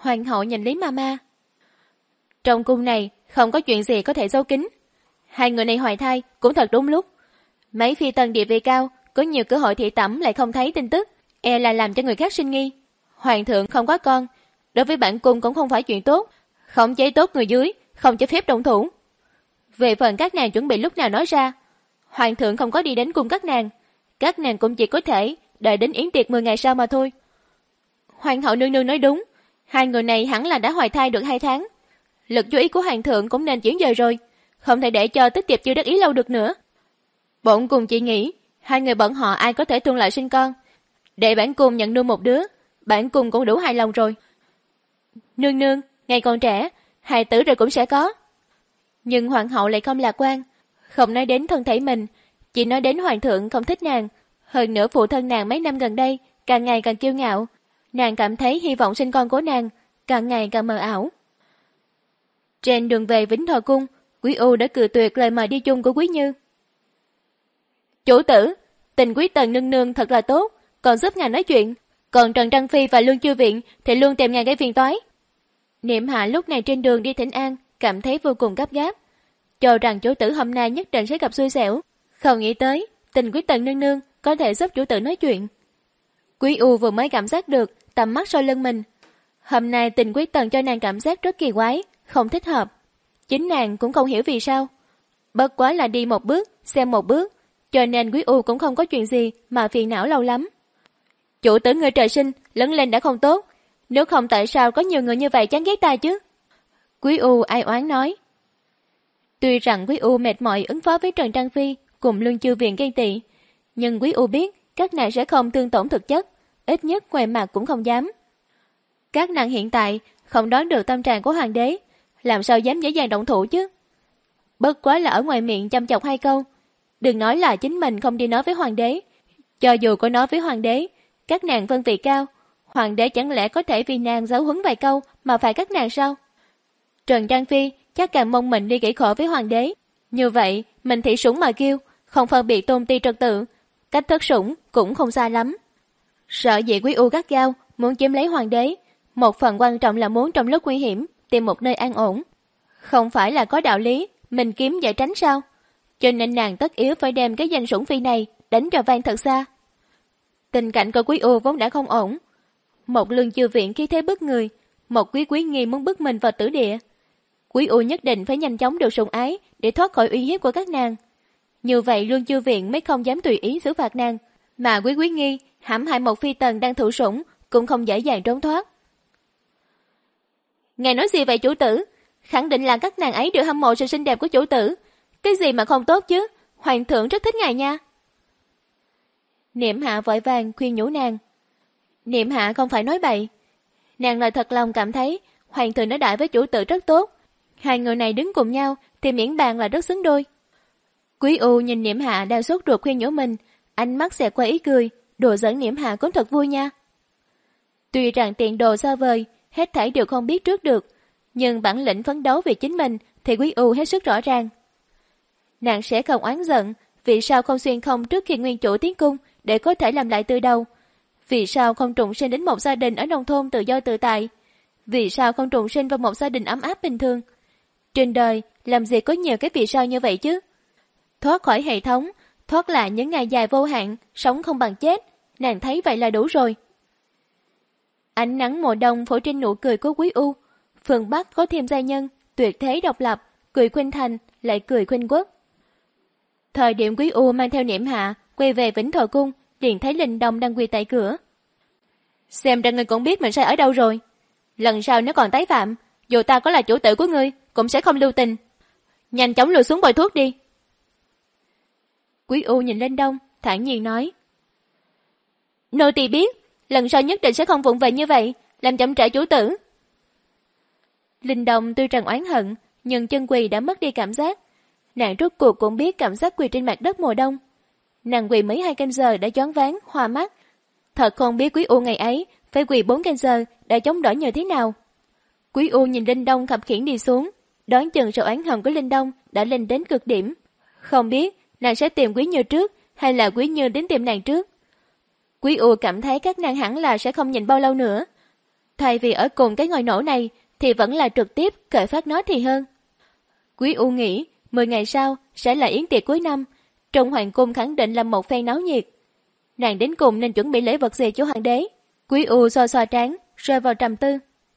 [SPEAKER 2] Hoàng hậu nhìn Lý Mama. Trong cung này không có chuyện gì có thể giấu kín. Hai người này hoài thai cũng thật đúng lúc. Mấy phi tần địa vị cao có nhiều cơ hội thị tẩm lại không thấy tin tức, e là làm cho người khác sinh nghi. Hoàng thượng không có con, đối với bản cung cũng không phải chuyện tốt. Khống chế tốt người dưới, không cho phép động thủ. Về phần các nàng chuẩn bị lúc nào nói ra, hoàng thượng không có đi đến cung các nàng, các nàng cũng chỉ có thể đợi đến yến tiệc mười ngày sau mà thôi. Hoàng hậu nương nương nói đúng, hai người này hẳn là đã hoài thai được hai tháng. Lực chú ý của hoàng thượng cũng nên chuyển dời rồi, không thể để cho tích tiệp chưa đắc ý lâu được nữa. Bổn cung chỉ nghĩ hai người bọn họ ai có thể tuân lại sinh con, để bản cung nhận nuôi một đứa, bản cung cũng đủ hài lòng rồi. Nương nương, ngày còn trẻ, hài tử rồi cũng sẽ có. Nhưng hoàng hậu lại không lạc quan, không nói đến thân thể mình, chỉ nói đến hoàng thượng không thích nàng. Hơn nữa phụ thân nàng mấy năm gần đây càng ngày càng kiêu ngạo, nàng cảm thấy hy vọng sinh con của nàng càng ngày càng mờ ảo. Trên đường về Vĩnh Thọ Cung, Quý U đã cự tuyệt lời mời đi chung của Quý Như. Chủ tử, tình Quý Tần nương nương thật là tốt, còn giúp ngài nói chuyện, còn Trần Trăng Phi và Lương Chiêu Viện thì luôn tìm ngài gây phiền toái. Niệm Hạ lúc này trên đường đi thỉnh an, cảm thấy vô cùng gấp gáp, cho rằng chủ tử hôm nay nhất định sẽ gặp xui xẻo, không nghĩ tới tình Quý Tần nương nương có thể giúp chủ tử nói chuyện. Quý U vừa mới cảm giác được tầm mắt sau lưng mình, hôm nay tình Quý Tần cho nàng cảm giác rất kỳ quái, không thích hợp. Chính nàng cũng không hiểu vì sao, bất quá là đi một bước xem một bước, cho nên Quý U cũng không có chuyện gì mà phiền não lâu lắm. Chủ tử người trời sinh lớn lên đã không tốt, nếu không tại sao có nhiều người như vậy chán ghét ta chứ? Quý U ai oán nói. Tuy rằng Quý U mệt mỏi ứng phó với Trần Trang Phi cùng Lương Chiêu Viện ghen tị, nhưng Quý U biết các nàng sẽ không thương tổn thực chất, ít nhất ngoài mặt cũng không dám. Các nàng hiện tại không đoán được tâm trạng của hoàng đế, làm sao dám dễ dàng động thủ chứ? Bất quá là ở ngoài miệng chăm chọc hai câu, đừng nói là chính mình không đi nói với hoàng đế, cho dù có nói với hoàng đế, các nàng vân vị cao, hoàng đế chẳng lẽ có thể vì nàng giáo huấn vài câu mà phải các nàng sao? Trần Trang Phi chắc càng mong mình đi gây khổ với hoàng đế, như vậy mình thị sủng mà kêu, không phân biệt tôn ti trật tự, cách thất sủng cũng không xa lắm. Sợ dĩ Quý U gắt gao muốn chiếm lấy hoàng đế, một phần quan trọng là muốn trong lúc nguy hiểm tìm một nơi an ổn, không phải là có đạo lý mình kiếm giải tránh sao? Cho nên nàng tất yếu phải đem cái danh sủng phi này đánh cho vang thật xa. Tình cảnh của Quý U vốn đã không ổn, một Lương Chiêu Viện khí thế bức người, một Quý Quý Nghi muốn bức mình vào tử địa. Quý U nhất định phải nhanh chóng được sủng ái để thoát khỏi uy hiếp của các nàng. Như vậy Lương Chiêu Viện mới không dám tùy ý xử phạt nàng, mà Quý Quý Nghi hãm hại một phi tần đang thụ sủng cũng không dễ dàng trốn thoát. Ngài nói gì vậy chủ tử? Khẳng định là các nàng ấy đều hâm mộ sự xinh đẹp của chủ tử. Cái gì mà không tốt chứ? Hoàng thượng rất thích ngài nha. Niệm Hạ vội vàng khuyên nhủ nàng. Niệm Hạ không phải nói bậy. Nàng lại thật lòng cảm thấy hoàng thượng đã đại với chủ tử rất tốt. Hai người này đứng cùng nhau thì miễn bàn là rất xứng đôi. Quý U nhìn Niệm Hạ đang sốt ruột khuyên nhủ mình, ánh mắt xẹt qua ý cười, đùa giỡn Niệm Hạ cũng thật vui nha. Tuy rằng tiền đồ xa vời, hết thảy đều không biết trước được, nhưng bản lĩnh phấn đấu vì chính mình thì Quý U hết sức rõ ràng. Nàng sẽ không oán giận vì sao không xuyên không trước khi nguyên chủ tiến cung để có thể làm lại từ đầu, vì sao không trùng sinh đến một gia đình ở nông thôn tự do tự tại, vì sao không trùng sinh vào một gia đình ấm áp bình thường. Trên đời làm gì có nhiều cái vì sao như vậy chứ? Thoát khỏi hệ thống, thoát lại những ngày dài vô hạn, sống không bằng chết, nàng thấy vậy là đủ rồi. Ánh nắng mùa đông phủ trên nụ cười của Quý U, phương Bắc có thêm gia nhân, tuyệt thế độc lập, cười khuynh thành, lại cười khuynh quốc. Thời điểm Quý U mang theo Niệm Hạ quay về Vĩnh Thọ Cung, liền thấy Linh Đông đang quỳ tại cửa. Xem ra ngươi cũng biết mình sai ở đâu rồi. Lần sau nếu còn tái phạm, dù ta có là chủ tử của ngươi, cũng sẽ không lưu tình. Nhanh chóng lùi xuống bồi thuốc đi. Quý U nhìn Linh Đông, thản nhiên nói. Nô tỳ biết, lần sau nhất định sẽ không vụng về như vậy, làm chậm trễ chủ tử. Linh Đông tuy rằng oán hận, nhưng chân quỳ đã mất đi cảm giác. Nàng rốt cuộc cũng biết cảm giác quỳ trên mặt đất mùa đông. Nàng quỳ mấy hai canh giờ đã choáng váng, hoa mắt. Thật không biết Quý U ngày ấy phải quỳ bốn canh giờ đã chống đỡ như thế nào. Quý U nhìn Linh Đông khập khiễng đi xuống, đoán chừng sự oán hận của Linh Đông đã lên đến cực điểm. Không biết nàng sẽ tìm Quý Như trước hay là Quý Như đến tìm nàng trước. Quý U cảm thấy các nàng hẳn là sẽ không nhìn bao lâu nữa. Thay vì ở cùng cái ngòi nổ này thì vẫn là trực tiếp cởi phát nó thì hơn. Quý U nghĩ mười ngày sau sẽ là yến tiệc cuối năm, trong hoàng cung khẳng định là một phen náo nhiệt. Nàng đến cùng nên chuẩn bị lễ vật gì cho hoàng đế? Quý U xoa xoa trán, rơi vào trầm tư.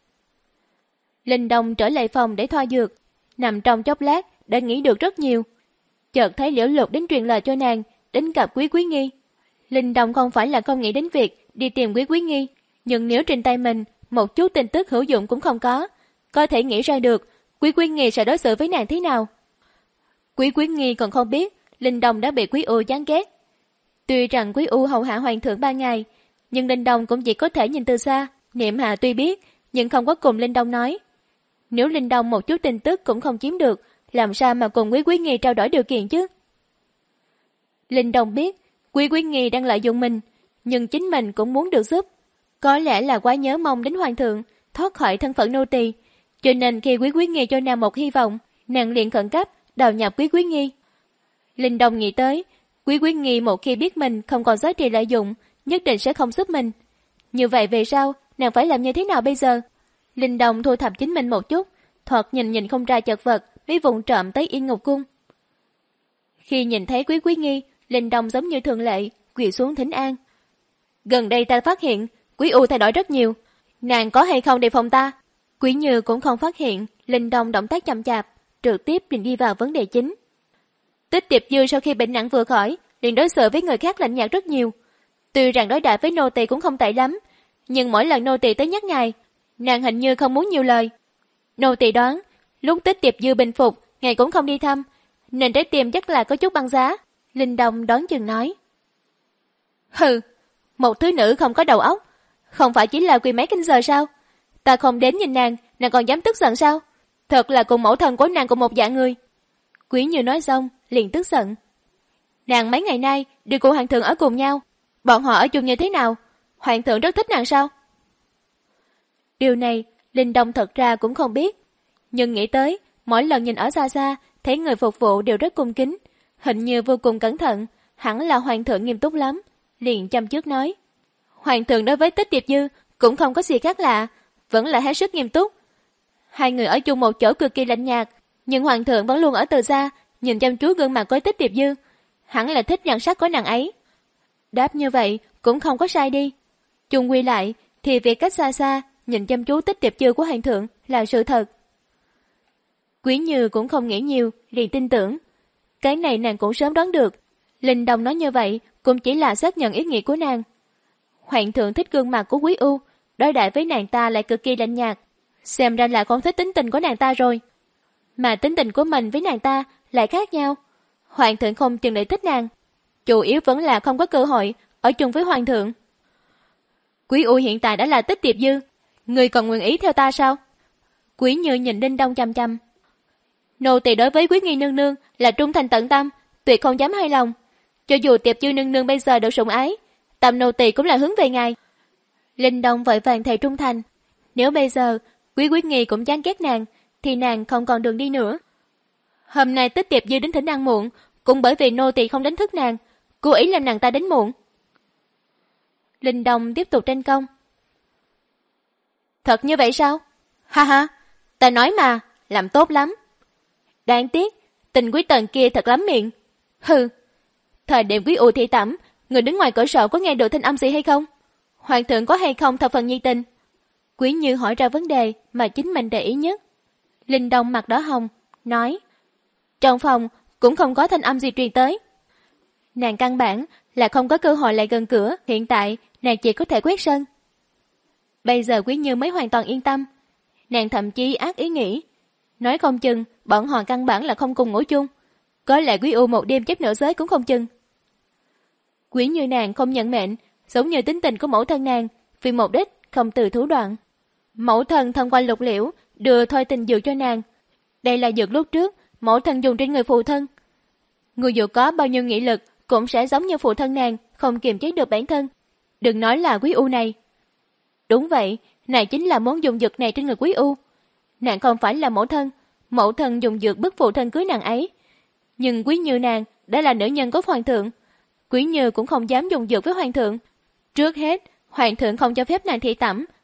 [SPEAKER 2] Linh Đông trở lại phòng để thoa dược, nằm trong chốc lát đã nghĩ được rất nhiều. Chợt thấy Liễu Lục đến truyền lời cho nàng đến gặp Quý Quý Nghi. Linh Đông không phải là không nghĩ đến việc đi tìm Quý Quý Nghi, nhưng nếu trên tay mình một chút tin tức hữu dụng cũng không có, có thể nghĩ ra được Quý Quý Nghi sẽ đối xử với nàng thế nào. Quý Quý Nghi còn không biết Linh Đông đã bị Quý U chán ghét. Tuy rằng Quý U hầu hạ hoàng thượng ba ngày, nhưng Linh Đông cũng chỉ có thể nhìn từ xa. Niệm Hạ tuy biết, nhưng không có cùng Linh Đông nói. Nếu Linh Đông một chút tin tức cũng không chiếm được, làm sao mà cùng Quý Quý Nghi trao đổi điều kiện chứ? Linh Đông biết Quý Quý Nghi đang lợi dụng mình, nhưng chính mình cũng muốn được giúp. Có lẽ là quá nhớ mong đến hoàng thượng, thoát khỏi thân phận nô tỳ, cho nên khi Quý Quý Nghi cho nàng một hy vọng, nàng liền khẩn cấp đầu nhập Quý Quý Nghi. Linh Đông nghĩ tới, Quý Quý Nghi một khi biết mình không còn giá trị lợi dụng, nhất định sẽ không giúp mình. Như vậy về sau, nàng phải làm như thế nào bây giờ? Linh Đông thu thập chính mình một chút, thoạt nhìn nhìn không ra chật vật, mới vụng trộm tới Yên Ngục Cung. Khi nhìn thấy Quý Quý Nghi, Linh Đông giống như thường lệ, quỳ xuống thỉnh an. Gần đây ta phát hiện, Quý U thay đổi rất nhiều. Nàng có hay không đề phòng ta? Quý Như cũng không phát hiện, Linh Đông động tác chậm chạp, trực tiếp liền đi vào vấn đề chính. Tích Tiệp Dư sau khi bệnh nặng vừa khỏi, liền đối xử với người khác lạnh nhạt rất nhiều. Tuy rằng đối đãi với nô tỳ cũng không tệ lắm, nhưng mỗi lần nô tỳ tới nhắc ngài, nàng hình như không muốn nhiều lời. Nô tỳ đoán, lúc Tích Tiệp Dư bình phục, ngài cũng không đi thăm, nên trái tim chắc là có chút băng giá. Linh Đông đoán chừng nói. Hừ, một thứ nữ không có đầu óc, không phải chỉ là quỳ mấy canh giờ sao? Ta không đến nhìn nàng, nàng còn dám tức giận sao? Thật là cùng mẫu thân của nàng cùng một dạng người. Quý Như nói xong, liền tức giận. Nàng mấy ngày nay đưa cô hoàng thượng ở cùng nhau, bọn họ ở chung như thế nào? Hoàng thượng rất thích nàng sao? Điều này Linh Đông thật ra cũng không biết, nhưng nghĩ tới mỗi lần nhìn ở xa xa thấy người phục vụ đều rất cung kính, hình như vô cùng cẩn thận, hẳn là hoàng thượng nghiêm túc lắm, liền chăm trước nói. Hoàng thượng đối với Tích Tiệp Dư cũng không có gì khác lạ, vẫn là hết sức nghiêm túc. Hai người ở chung một chỗ cực kỳ lạnh nhạt, nhưng hoàng thượng vẫn luôn ở từ xa nhìn chăm chú gương mặt của Tích Tiệp Dư, hẳn là thích nhan sắc của nàng ấy. Đáp như vậy cũng không có sai đi. Chung quy lại thì việc cách xa xa nhìn chăm chú Tích Tiệp Dư của hoàng thượng là sự thật. Quý Như cũng không nghĩ nhiều, liền tin tưởng. Cái này nàng cũng sớm đoán được. Linh Đông nói như vậy cũng chỉ là xác nhận ý nghĩ của nàng. Hoàng thượng thích gương mặt của Quý U, đối đãi với nàng ta lại cực kỳ lạnh nhạt, xem ra là không thích tính tình của nàng ta rồi. Mà tính tình của mình với nàng ta lại khác nhau. Hoàng thượng không chừng để thích nàng, chủ yếu vẫn là không có cơ hội ở chung với hoàng thượng. Quý U hiện tại đã là Tích Tiệp Dư, người còn nguyện ý theo ta sao? Quý Như nhìn Linh Đông chăm chăm. Nô tỳ đối với Quý Nghi nương nương là trung thành tận tâm, tuyệt không dám hai lòng. Cho dù Tiệp Dư nương nương bây giờ được sủng ái, tâm nô tỳ cũng là hướng về ngài. Linh Đông vội vàng thề trung thành. Nếu bây giờ Quý Quý Nghi cũng chán ghét nàng, thì nàng không còn đường đi nữa. Hôm nay Tích Tiệp Dư đến thỉnh ăn muộn, cũng bởi vì nô tỳ không đánh thức nàng, cố ý làm nàng ta đến muộn. Linh Đông tiếp tục tranh công. Thật như vậy sao? Ha ha, ta nói mà, làm tốt lắm. Đáng tiếc, tình Quý Tần kia thật lắm miệng. Hừ, thời điểm Quý U thị tẩm, người đứng ngoài cửa sổ có nghe được thanh âm gì hay không? Hoàng thượng có hay không thập phần nhiệt tình? Quý Như hỏi ra vấn đề mà chính mình để ý nhất. Linh Đông mặt đỏ hồng, nói. Trong phòng cũng không có thanh âm gì truyền tới. Nàng căn bản là không có cơ hội lại gần cửa, hiện tại nàng chỉ có thể quét sân. Bây giờ Quý Như mới hoàn toàn yên tâm. Nàng thậm chí ác ý nghĩ, nói không chừng bọn họ căn bản là không cùng ngủ chung, có lẽ Quý U một đêm chết nửa giới cũng không chừng. Quý Như nàng không nhận mệnh, giống như tính tình của mẫu thân nàng, vì mục đích không từ thủ đoạn. Mẫu thân thông qua Lục Liễu đưa thôi tình dược cho nàng. Đây là dược lúc trước mẫu thân dùng trên người phụ thân. Người dù có bao nhiêu nghị lực cũng sẽ giống như phụ thân nàng, không kiềm chế được bản thân. Đừng nói là Quý U này. Đúng vậy, nàng chính là muốn dùng dược này trên người Quý U. Nàng không phải là mẫu thân, mẫu thân dùng dược bức phụ thân cưới nàng ấy. Nhưng Quý Như nàng đã là nữ nhân của hoàng thượng, Quý Như cũng không dám dùng dược với hoàng thượng. Trước hết, hoàng thượng không cho phép nàng thị tẩm,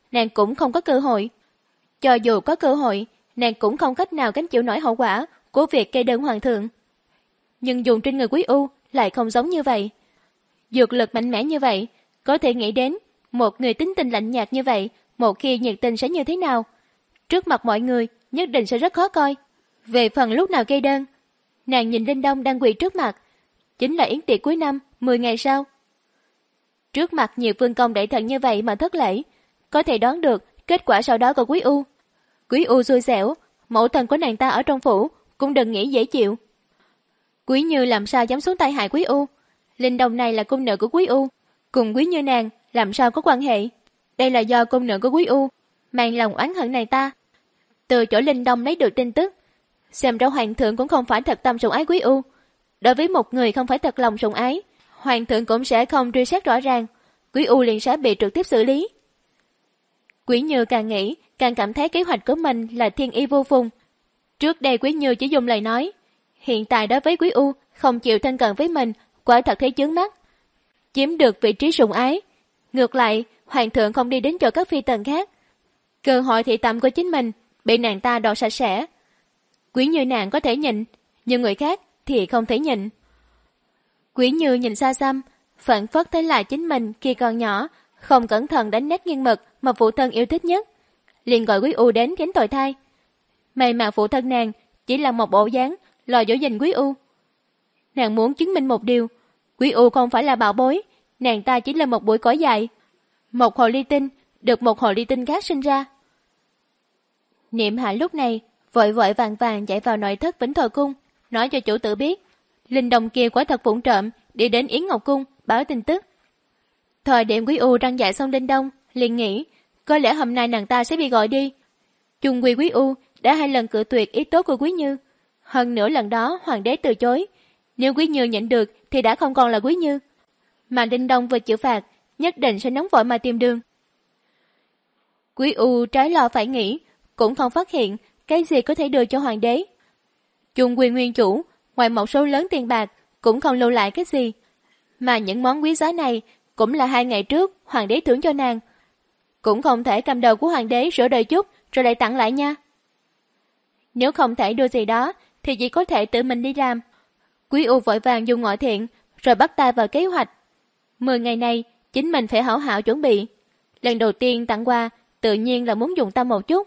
[SPEAKER 2] nàng cũng không có cơ hội. Cho dù có cơ hội, nàng cũng không cách nào gánh chịu nổi hậu quả của việc kê đơn hoàng thượng. Nhưng dùng trên người Quý U lại không giống như vậy. Dược lực mạnh mẽ như vậy, có thể nghĩ đến một người tính tình lạnh nhạt như vậy, một khi nhiệt tình sẽ như thế nào. Trước mặt mọi người, nhất định sẽ rất khó coi. Về phần lúc nào kê đơn, nàng nhìn Linh Đông đang quỳ trước mặt, chính là yến tiệc cuối năm, mười ngày sau. Trước mặt nhiều vương công đại thần như vậy mà thất lễ, có thể đoán được kết quả sau đó của Quý U. Quý U xui xẻo, mẫu thân của nàng ta ở trong phủ cũng đừng nghĩ dễ chịu. Quý Như làm sao dám xuống tay hại Quý U? Linh Đông này là cung nữ của Quý U, cùng Quý Như nàng làm sao có quan hệ? Đây là do cung nữ của Quý U mang lòng oán hận này ta. Từ chỗ Linh Đông lấy được tin tức, xem ra hoàng thượng cũng không phải thật tâm sủng ái Quý U. Đối với một người không phải thật lòng sủng ái, hoàng thượng cũng sẽ không truy xét rõ ràng, Quý U liền sẽ bị trực tiếp xử lý. Quý Như càng nghĩ, càng cảm thấy kế hoạch của mình là thiên y vô phùng. Trước đây Quý Như chỉ dùng lời nói, hiện tại đối với Quý U không chịu thân cận với mình, quả thật thấy chướng mắt. Chiếm được vị trí sủng ái, ngược lại hoàng thượng không đi đến chỗ các phi tần khác, cơ hội thị tẩm của chính mình bị nàng ta đoạt sạch sẽ. Quý Như nàng có thể nhịn, nhưng người khác thì không thể nhịn. Quý Như nhìn xa xăm, phản phất thấy lại chính mình khi còn nhỏ, không cẩn thận đánh nát nghiêng mực mà phụ thân yêu thích nhất, liền gọi Quý U đến gánh tội thay. May mà phụ thân nàng chỉ là một bộ dáng lo dỗ dành Quý U. Nàng muốn chứng minh một điều, Quý U không phải là bảo bối, nàng ta chỉ là một bụi cỏ dại, một hồ ly tinh được một hồ ly tinh khác sinh ra. Niệm Hạ lúc này vội vội vàng vàng chạy vào nội thất Vĩnh Thọ cung, nói cho chủ tử biết Linh Đồng kia quả thật vụng trộm đi đến Yến Ngọc cung báo tin tức. Thời điểm Quý U răng dạy xong Linh Đông, liền nghĩ có lẽ hôm nay nàng ta sẽ bị gọi đi. Chung quy Quý U đã hai lần cự tuyệt ý tốt của Quý Như, hơn nữa lần đó hoàng đế từ chối, nếu Quý Như nhận được thì đã không còn là Quý Như, mà Linh Đông vừa chịu phạt nhất định sẽ nóng vội mà tìm đường. Quý U trái lo phải nghĩ, cũng không phát hiện cái gì có thể đưa cho hoàng đế. Chung quy nguyên chủ ngoài một số lớn tiền bạc cũng không lưu lại cái gì, mà những món quý giá này cũng là hai ngày trước hoàng đế thưởng cho nàng, cũng không thể cầm đầu của hoàng đế sửa đời chút rồi lại tặng lại nha. Nếu không thể đưa gì đó thì chỉ có thể tự mình đi làm. Quý U vội vàng dùng ngoại thiện rồi bắt tay vào kế hoạch. Mười ngày này chính mình phải hảo hảo chuẩn bị. Lần đầu tiên tặng quà tự nhiên là muốn dùng tâm một chút.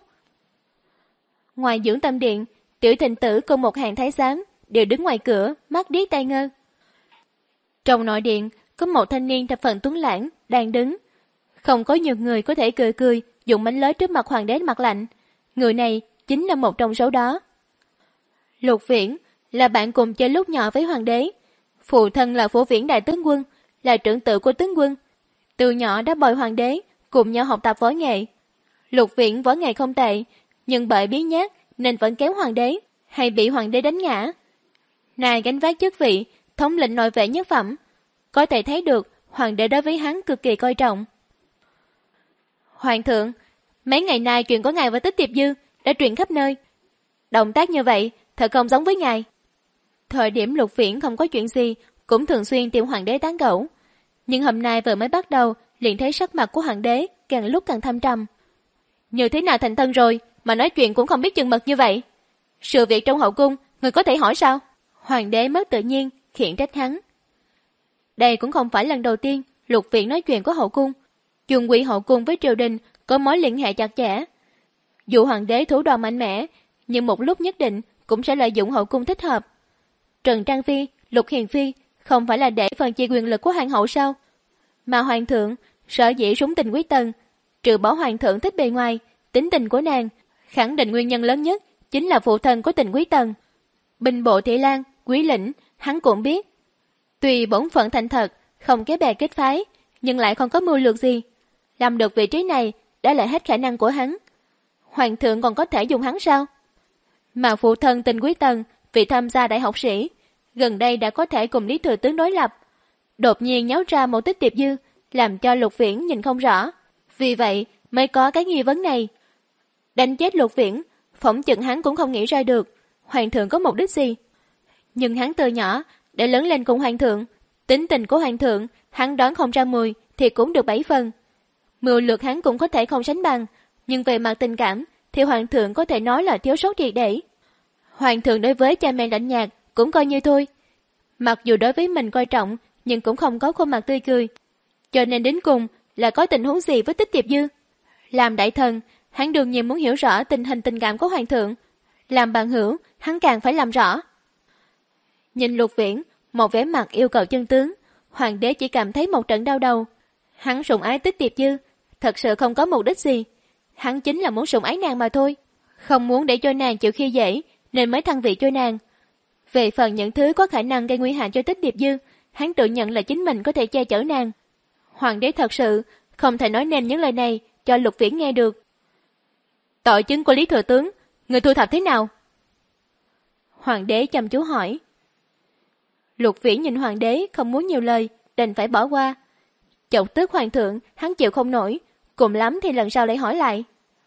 [SPEAKER 2] Ngoài dưỡng tâm điện, Tiểu Thịnh Tử cùng một hàng thái giám đều đứng ngoài cửa, mắt điếc tai ngơ. Trong nội điện có một thanh niên thập phần tuấn lãng đang đứng, không có nhiều người có thể cười cười dùng mánh lới trước mặt hoàng đế mặt lạnh. Người này chính là một trong số đó. Lục Viễn là bạn cùng chơi lúc nhỏ với hoàng đế, phụ thân là Phổ Viễn đại tướng quân, là trưởng tử của tướng quân, từ nhỏ đã bồi hoàng đế cùng nhau học tập võ nghệ. Lục Viễn võ nghệ không tệ, nhưng bởi biến nhát nên vẫn kéo hoàng đế, hay bị hoàng đế đánh ngã. Này gánh vác chức vị thống lĩnh nội vệ nhất phẩm, có thể thấy được hoàng đế đối với hắn cực kỳ coi trọng. Hoàng thượng, mấy ngày nay chuyện của ngài và Tích Tiệp Dư đã truyền khắp nơi. Động tác như vậy thật không giống với ngài. Thời điểm Lục Viễn không có chuyện gì cũng thường xuyên tìm hoàng đế tán gẫu, nhưng hôm nay vừa mới bắt đầu liền thấy sắc mặt của hoàng đế càng lúc càng thâm trầm. Như thế nào thành thân rồi mà nói chuyện cũng không biết chừng mực như vậy? Sự việc trong hậu cung người có thể hỏi sao? Hoàng đế mất tự nhiên khiển trách hắn. Đây cũng không phải lần đầu tiên Lục Viễn nói chuyện của hậu cung. Dùng quỷ hậu cung với triều đình có mối liên hệ chặt chẽ. Dù hoàng đế thủ đoạn mạnh mẽ, nhưng một lúc nhất định cũng sẽ lợi dụng hậu cung thích hợp. Trần Trang Phi, Lục Hiền Phi không phải là để phần chia quyền lực của hoàng hậu sao? Mà hoàng thượng sở dĩ sủng tình Quý Tần, trừ bỏ hoàng thượng thích bề ngoài, tính tình của nàng, khẳng định nguyên nhân lớn nhất chính là phụ thân của tình Quý Tần. Binh bộ Thị Lang, Quý Lĩnh, hắn cũng biết. Tuy bổn phận thành thật, không kéo bè kết phái, nhưng lại không có mưu lược gì. Làm được vị trí này đã là hết khả năng của hắn. Hoàng thượng còn có thể dùng hắn sao? Mà phụ thân tình Quý Tần vì tham gia đại học sĩ, gần đây đã có thể cùng Lý Thừa Tướng đối lập. Đột nhiên nháo ra một Tích Tiệp Dư, làm cho Lục Viễn nhìn không rõ. Vì vậy mới có cái nghi vấn này. Đánh chết Lục Viễn, phỏng chừng hắn cũng không nghĩ ra được hoàng thượng có mục đích gì. Nhưng hắn từ nhỏ đã lớn lên cùng hoàng thượng, tính tình của hoàng thượng hắn đoán không ra mười thì cũng được bảy phần. Mưu lược hắn cũng có thể không sánh bằng, nhưng về mặt tình cảm thì hoàng thượng có thể nói là thiếu sót triệt để. Hoàng thượng đối với cha mẹ lạnh nhạt cũng coi như thôi. Mặc dù đối với mình coi trọng, nhưng cũng không có khuôn mặt tươi cười. Cho nên đến cùng là có tình huống gì với Tích Tiệp Dư? Làm đại thần, hắn đương nhiên muốn hiểu rõ tình hình tình cảm của hoàng thượng. Làm bằng hữu, hắn càng phải làm rõ. Nhìn Lục Viễn, một vẻ mặt yêu cầu chân tướng, hoàng đế chỉ cảm thấy một trận đau đầu. Hắn sủng ái Tích Tiệp Dư, thật sự không có mục đích gì. Hắn chính là muốn sủng ái nàng mà thôi, không muốn để cho nàng chịu khi dễ, nên mới thăng vị cho nàng. Về phần những thứ có khả năng gây nguy hại cho Tích Tiệp Dư, hắn tự nhận là chính mình có thể che chở nàng. Hoàng đế thật sự không thể nói nên những lời này cho Lục Viễn nghe được. Tội chứng của Lý Thừa Tướng, người thu thập thế nào? Hoàng đế chăm chú hỏi. Lục Viễn nhìn hoàng đế không muốn nhiều lời, đành phải bỏ qua. Chọc tức hoàng thượng, hắn chịu không nổi, cùng lắm thì lần sau lại hỏi lại.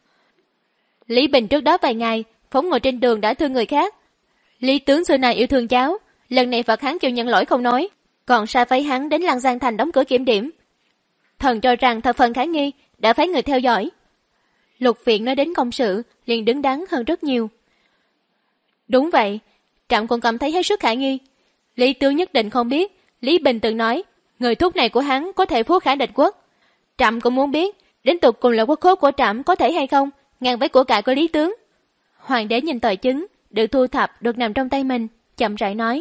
[SPEAKER 2] Lý Bình trước đó vài ngày phóng ngồi trên đường đã thương người khác. Lý tướng xưa này yêu thương cháu, lần này phạt hắn chịu nhận lỗi không nói, còn sai phái hắn đến Lăng Giang Thành đóng cửa kiểm điểm. Thần cho rằng thập phần khả nghi, đã phái người theo dõi. Lục Viễn nói đến công sự liền đứng đắn hơn rất nhiều. Đúng vậy, trẫm cũng cảm thấy hết sức khả nghi. Lý tướng nhất định không biết Lý Bình từng nói người thúc này của hắn có thể phú khả địch quốc. Trẫm cũng muốn biết đến tục cùng là quốc khố của trẫm có thể hay không ngang với của cải của Lý tướng. Hoàng đế nhìn tờ chứng được thu thập được nằm trong tay mình, chậm rãi nói.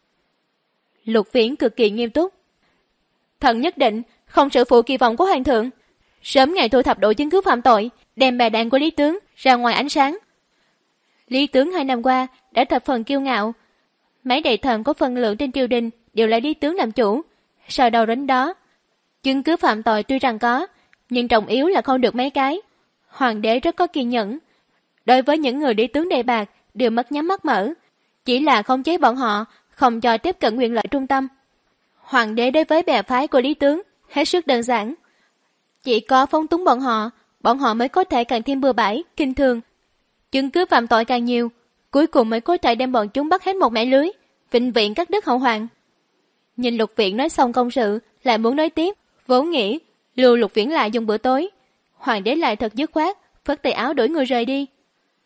[SPEAKER 2] Lục Viễn cực kỳ nghiêm túc. Thần nhất định không sự phụ kỳ vọng của hoàng thượng, sớm ngày thu thập đủ chứng cứ phạm tội, đem bè đảng của Lý tướng ra ngoài ánh sáng. Lý tướng hai năm qua đã thập phần kiêu ngạo, mấy đại thần có phần lượng trên triều đình đều lấy Lý tướng làm chủ, sau đầu đến đó. Chứng cứ phạm tội tuy rằng có, nhưng trọng yếu là không được mấy cái. Hoàng đế rất có kiên nhẫn, đối với những người Lý tướng đề bạc đều mất nhắm mắt mở, chỉ là khống chế bọn họ, không cho tiếp cận quyền lợi trung tâm. Hoàng đế đối với bè phái của Lý tướng hết sức đơn giản, chỉ có phóng túng bọn họ, bọn họ mới có thể càng thêm bừa bãi, kinh thường. Chứng cứ phạm tội càng nhiều, cuối cùng mới có thể đem bọn chúng bắt hết một mẻ lưới, vĩnh viễn cắt đứt hậu hoạn. Nhìn Lục Viễn nói xong công sự, lại muốn nói tiếp, vốn nghĩ lưu Lục Viễn lại dùng bữa tối. Hoàng đế lại thật dứt khoát, phất tay áo đuổi người rời đi.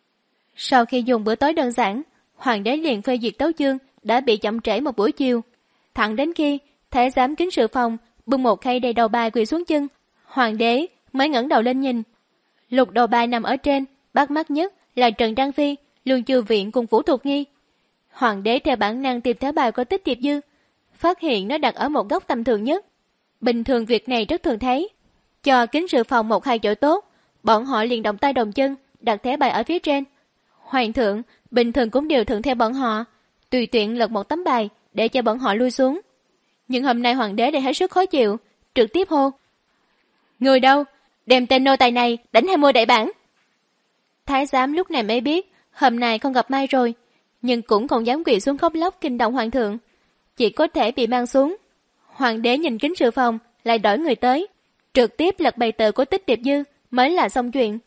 [SPEAKER 2] Sau khi dùng bữa tối đơn giản, hoàng đế liền phê duyệt tấu chương đã bị chậm trễ một buổi chiều. Thẳng đến khi thái giám kính sự phòng bưng một khay đầy đầu bài quỳ xuống chân, hoàng đế mới ngẩng đầu lên nhìn. Lục đầu bài nằm ở trên, bắt mắt nhất là Trần Trang Phi, Lương Chư Viện cùng Vũ Thuộc Nghi. Hoàng đế theo bản năng tìm theo bài của Tích Tiệp Dư, phát hiện nó đặt ở một góc tầm thường nhất. Bình thường việc này rất thường thấy, cho kính sự phòng một hai chỗ tốt, bọn họ liền động tay đồng chân đặt thẻ bài ở phía trên. Hoàng thượng bình thường cũng đều thuận theo bọn họ, tùy tiện lật một tấm bài để cho bọn họ lui xuống. Nhưng hôm nay hoàng đế lại hết sức khó chịu, trực tiếp hô: Người đâu? Đem tên nô tài này đánh hai mươi đại bản. Thái giám lúc này mới biết hôm nay không gặp may rồi, nhưng cũng không dám quỳ xuống khóc lóc kinh động hoàng thượng, chỉ có thể bị mang xuống. Hoàng đế nhìn kính sự phòng lại đổi người tới, trực tiếp lật bài tờ của Tích Tiệp Dư mới là xong chuyện.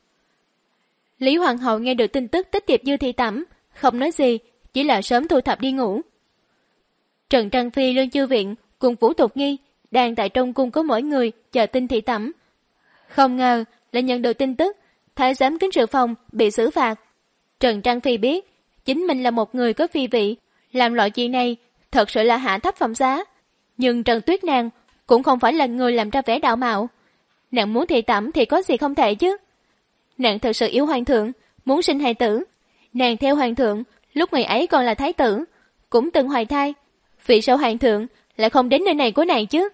[SPEAKER 2] Lý hoàng hậu nghe được tin tức Tích Tiệp Dư thị tẩm, không nói gì, chỉ là sớm thu thập đi ngủ. Trần Trang Phi, Lương Chư Viện cùng Vũ Tục Nghi đang tại trong cung có mỗi người chờ tin thị tẩm. Không ngờ lại nhận được tin tức thái giám kính sự phòng bị xử phạt. Trần Trang Phi biết chính mình là một người có phi vị, làm loại chuyện này thật sự là hạ thấp phẩm giá. Nhưng Trần Tuyết nàng cũng không phải là người làm ra vẻ đạo mạo, nàng muốn thị tẩm thì có gì không thể chứ. Nàng thật sự yêu hoàng thượng, muốn sinh hài tử. Nàng theo hoàng thượng lúc ngày ấy còn là thái tử, cũng từng hoài thai, vì sao hoàng thượng lại không đến nơi này của nàng chứ?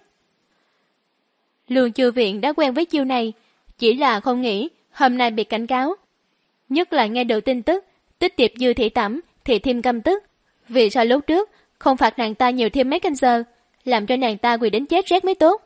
[SPEAKER 2] Lương Chư Viện đã quen với chiêu này, chỉ là không nghĩ hôm nay bị cảnh cáo. Nhất là nghe được tin tức Tích Tiệp Dư thị tẩm thì thêm căm tức. Vì sao lúc trước không phạt nàng ta nhiều thêm mấy canh giờ, làm cho nàng ta quỳ đến chết rét mới tốt.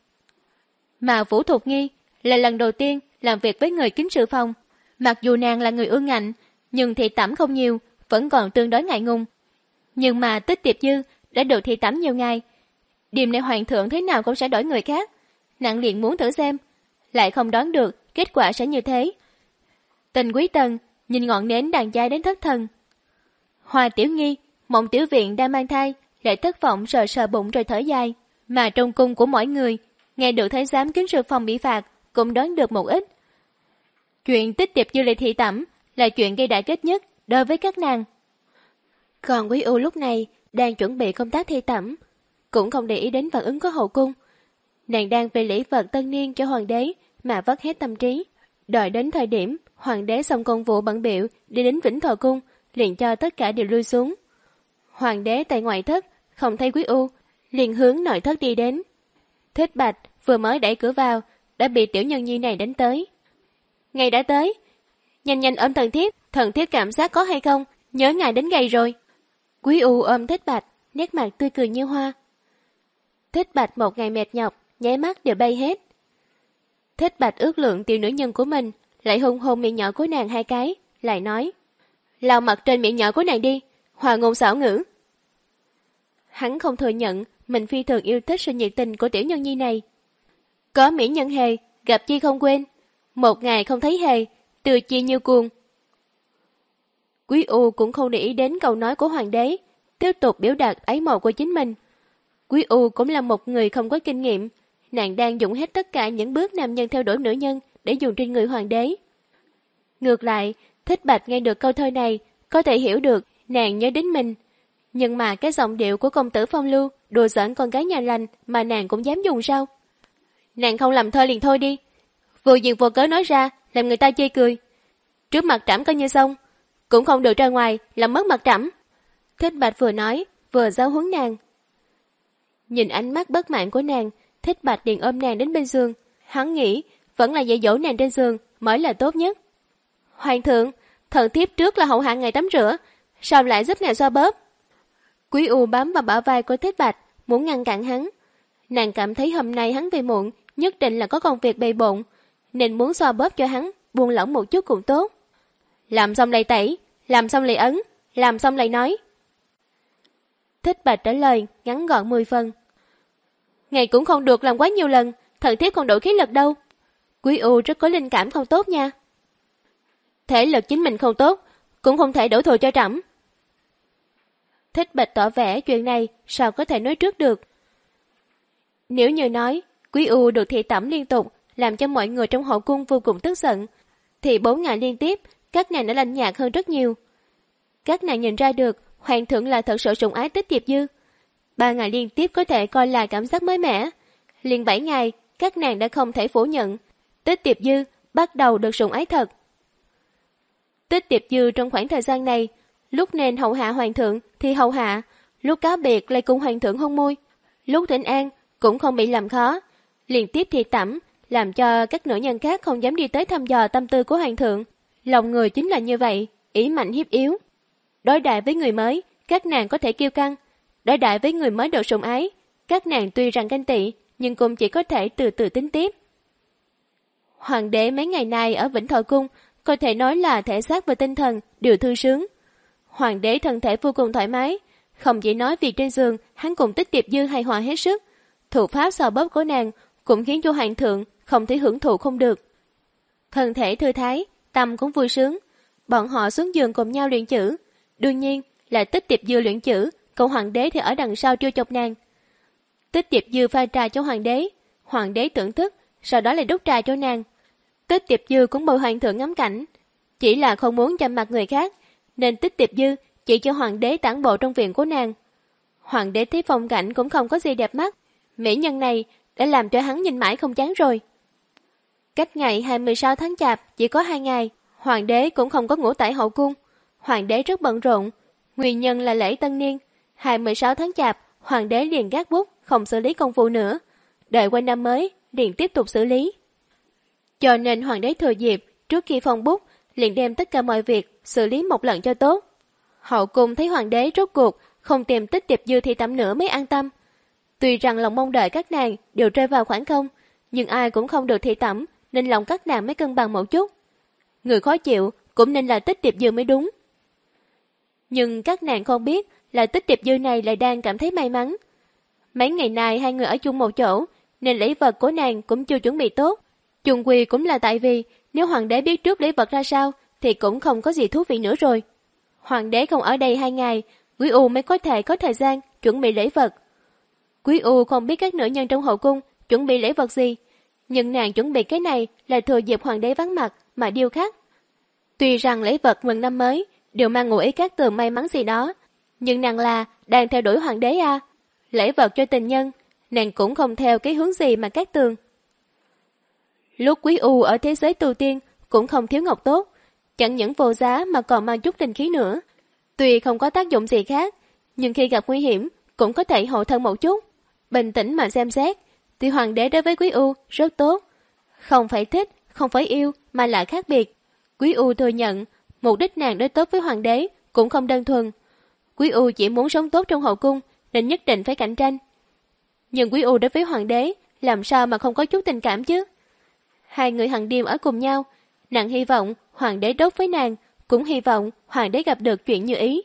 [SPEAKER 2] Mà Vũ Thục Nghi là lần đầu tiên làm việc với người kính sự phòng. Mặc dù nàng là người ương ngạnh, nhưng thị tẩm không nhiều, vẫn còn tương đối ngại ngùng. Nhưng mà Tích Tiệp Dư đã được thị tẩm nhiều ngày, đêm nay hoàng thượng thế nào cũng sẽ đổi người khác. Nàng liền muốn thử xem, lại không đoán được kết quả sẽ như thế. Tình Quý Tần nhìn ngọn nến đàn chai đến thất thần. Hoa Tiểu Nghi, Mộng Tiểu Viện đang mang thai, lại thất vọng sờ sờ bụng rồi thở dài. Mà trong cung của mỗi người, nghe được thái giám kính sự phòng bị phạt, cũng đoán được một ít. Chuyện Tích Tiệp Dư Lệ thị tẩm là chuyện gây đại kích nhất đối với các nàng. Còn Quý U lúc này đang chuẩn bị công tác thi tẩm, cũng không để ý đến phản ứng của hậu cung. Nàng đang về lễ vật tân niên cho hoàng đế mà vất hết tâm trí. Đợi đến thời điểm hoàng đế xong công vụ bận bịu đi đến Vĩnh Thọ cung, liền cho tất cả đều lui xuống. Hoàng đế tại ngoại thất không thấy Quý U, liền hướng nội thất đi đến. Thích Bạch vừa mới đẩy cửa vào đã bị tiểu nhân nhi này đánh tới. Ngày đã tới, nhanh nhanh ôm thần thiếp, thần thiếp cảm giác có hay không, nhớ ngài đến ngày rồi. Quý U ôm Thích Bạch, nét mặt tươi cười như hoa. Thích Bạch một ngày mệt nhọc, nháy mắt đều bay hết. Thích Bạch ước lượng tiểu nữ nhân của mình, lại hôn hôn miệng nhỏ của nàng hai cái, lại nói: lau mặt trên miệng nhỏ của nàng đi, hòa ngôn xảo ngữ. Hắn không thừa nhận mình phi thường yêu thích sự nhiệt tình của tiểu nhân nhi này. Có mỹ nhân hề, gặp chi không quên, một ngày không thấy hề, từ chi như cuồng. Quý U cũng không để ý đến câu nói của hoàng đế, tiếp tục biểu đạt ái mộ của chính mình. Quý U cũng là một người không có kinh nghiệm, nàng đang dùng hết tất cả những bước nam nhân theo đuổi nữ nhân để dùng trên người hoàng đế. Ngược lại, Thích Bạch nghe được câu thơ này, có thể hiểu được nàng nhớ đến mình. Nhưng mà cái giọng điệu của công tử Phong Lưu đùa giỡn con gái nhà lành mà nàng cũng dám dùng sao? Nàng không làm thơ liền thôi đi, vô duyên vô cớ nói ra làm người ta chê cười. Trước mặt trẫm coi như xong, cũng không được ra ngoài làm mất mặt trẫm. Thích Bạch vừa nói vừa giáo huấn nàng. Nhìn ánh mắt bất mãn của nàng, Thích Bạch liền ôm nàng đến bên giường. Hắn nghĩ vẫn là dạy dỗ nàng trên giường mới là tốt nhất. Hoàng thượng, thần thiếp trước là hậu hạ ngài tắm rửa, sao lại giúp ngài xoa bóp? Quý U bám vào bả vai của Thích Bạch, muốn ngăn cản hắn. Nàng cảm thấy hôm nay hắn về muộn, nhất định là có công việc bề bộn, nên muốn xoa bóp cho hắn buông lỏng một chút cũng tốt. Làm xong lại tẩy, làm xong lại ấn, làm xong lại nói. Thích Bạch trả lời ngắn gọn mười phần. Ngày cũng không được làm quá nhiều lần, thần thiếp không đủ khí lực đâu. Quý U rất có linh cảm không tốt nha. Thể lực chính mình không tốt, cũng không thể đổ thừa cho trẫm. Thích Bạch tỏ vẻ chuyện này sao có thể nói trước được. Nếu như nói Quý U được thị tẩm liên tục làm cho mọi người trong hậu cung vô cùng tức giận, thì bốn ngày liên tiếp các nàng đã lạnh nhạt hơn rất nhiều. Các nàng nhìn ra được hoàng thượng là thật sự sủng ái Tích Tiệp Dư. Ba ngày liên tiếp có thể coi là cảm giác mới mẻ. Liền bảy ngày các nàng đã không thể phủ nhận Tích Tiệp Dư bắt đầu được sủng ái thật. Tích Tiệp Dư trong khoảng thời gian này, lúc nên hậu hạ hoàng thượng thì hậu hạ, lúc cáo biệt lại cùng hoàng thượng hôn môi, lúc thỉnh an cũng không bị làm khó, liên tiếp thị tẩm làm cho các nữ nhân khác không dám đi tới thăm dò tâm tư của hoàng thượng. Lòng người chính là như vậy, ỷ mạnh hiếp yếu. Đối đại với người mới, các nàng có thể kiêu căng. Đối đại với người mới được sủng ái, các nàng tuy rằng ganh tị, nhưng cũng chỉ có thể từ từ tính tiếp. Hoàng đế mấy ngày nay ở Vĩnh Thọ cung có thể nói là thể xác và tinh thần đều thư sướng. Hoàng đế thân thể vô cùng thoải mái, không chỉ nói việc trên giường hắn cùng Tích Tiệp Dư hài hòa hết sức, thủ pháp xoa bóp của nàng cũng khiến cho hoàng thượng không thể hưởng thụ không được. Thân thể thư thái, tâm cũng vui sướng. Bọn họ xuống giường cùng nhau luyện chữ, đương nhiên là Tích Tiệp Dư luyện chữ, cậu hoàng đế thì ở đằng sau trêu chọc nàng. Tích Tiệp Dư pha trà cho hoàng đế, hoàng đế thưởng thức, sau đó lại đút trà cho nàng. Tích Tiệp Dư cũng bồi hoàng thượng ngắm cảnh, chỉ là không muốn chạm mặt người khác, nên Tích Tiệp Dư chỉ cho hoàng đế tản bộ trong viện của nàng. Hoàng đế thấy phong cảnh cũng không có gì đẹp mắt, mỹ nhân này đã làm cho hắn nhìn mãi không chán rồi. Cách ngày hai mươi sáu tháng Chạp chỉ có hai ngày, hoàng đế cũng không có ngủ tại hậu cung. Hoàng đế rất bận rộn, nguyên nhân là lễ tân niên. hai mươi sáu tháng Chạp, hoàng đế liền gác bút, không xử lý công vụ nữa. Đợi qua năm mới, liền tiếp tục xử lý. Cho nên hoàng đế thừa dịp, trước khi phong bút, liền đem tất cả mọi việc xử lý một lần cho tốt. Hậu cung thấy hoàng đế rốt cuộc, không tìm Tích Tiệp Dư thì tắm nữa mới an tâm. Tuy rằng lòng mong đợi các nàng đều rơi vào khoảng không, nhưng ai cũng không được thị tẩm, nên lòng các nàng mới cân bằng một chút. Người khó chịu cũng nên là Tích Tiệp Dư mới đúng. Nhưng các nàng không biết là Tích Tiệp Dư này lại đang cảm thấy may mắn. Mấy ngày nay hai người ở chung một chỗ, nên lễ vật của nàng cũng chưa chuẩn bị tốt. Chung quy cũng là tại vì nếu hoàng đế biết trước lễ vật ra sao thì cũng không có gì thú vị nữa rồi. Hoàng đế không ở đây hai ngày, Quý U mới có thể có thời gian chuẩn bị lễ vật. Quý U không biết các nữ nhân trong hậu cung chuẩn bị lễ vật gì, Nhưng nàng chuẩn bị cái này là thừa dịp hoàng đế vắng mặt mà điêu khắc. Tuy rằng lễ vật mừng năm mới đều mang ngụ ý các tường may mắn gì đó, nhưng nàng là đang theo đuổi hoàng đế à. Lễ vật cho tình nhân, nàng cũng không theo cái hướng gì mà các tường. Lúc Quý U ở thế giới tu tiên cũng không thiếu ngọc tốt, chẳng những vô giá mà còn mang chút linh khí nữa. Tuy không có tác dụng gì khác, nhưng khi gặp nguy hiểm cũng có thể hộ thân một chút. Bình tĩnh mà xem xét, thì hoàng đế đối với Quý U rất tốt. Không phải thích, không phải yêu, mà là khác biệt. Quý U thừa nhận, mục đích nàng đối tốt với hoàng đế cũng không đơn thuần. Quý U chỉ muốn sống tốt trong hậu cung, nên nhất định phải cạnh tranh. Nhưng Quý U đối với hoàng đế, làm sao mà không có chút tình cảm chứ? Hai người hằng đêm ở cùng nhau, nàng hy vọng hoàng đế tốt với nàng, cũng hy vọng hoàng đế gặp được chuyện như ý.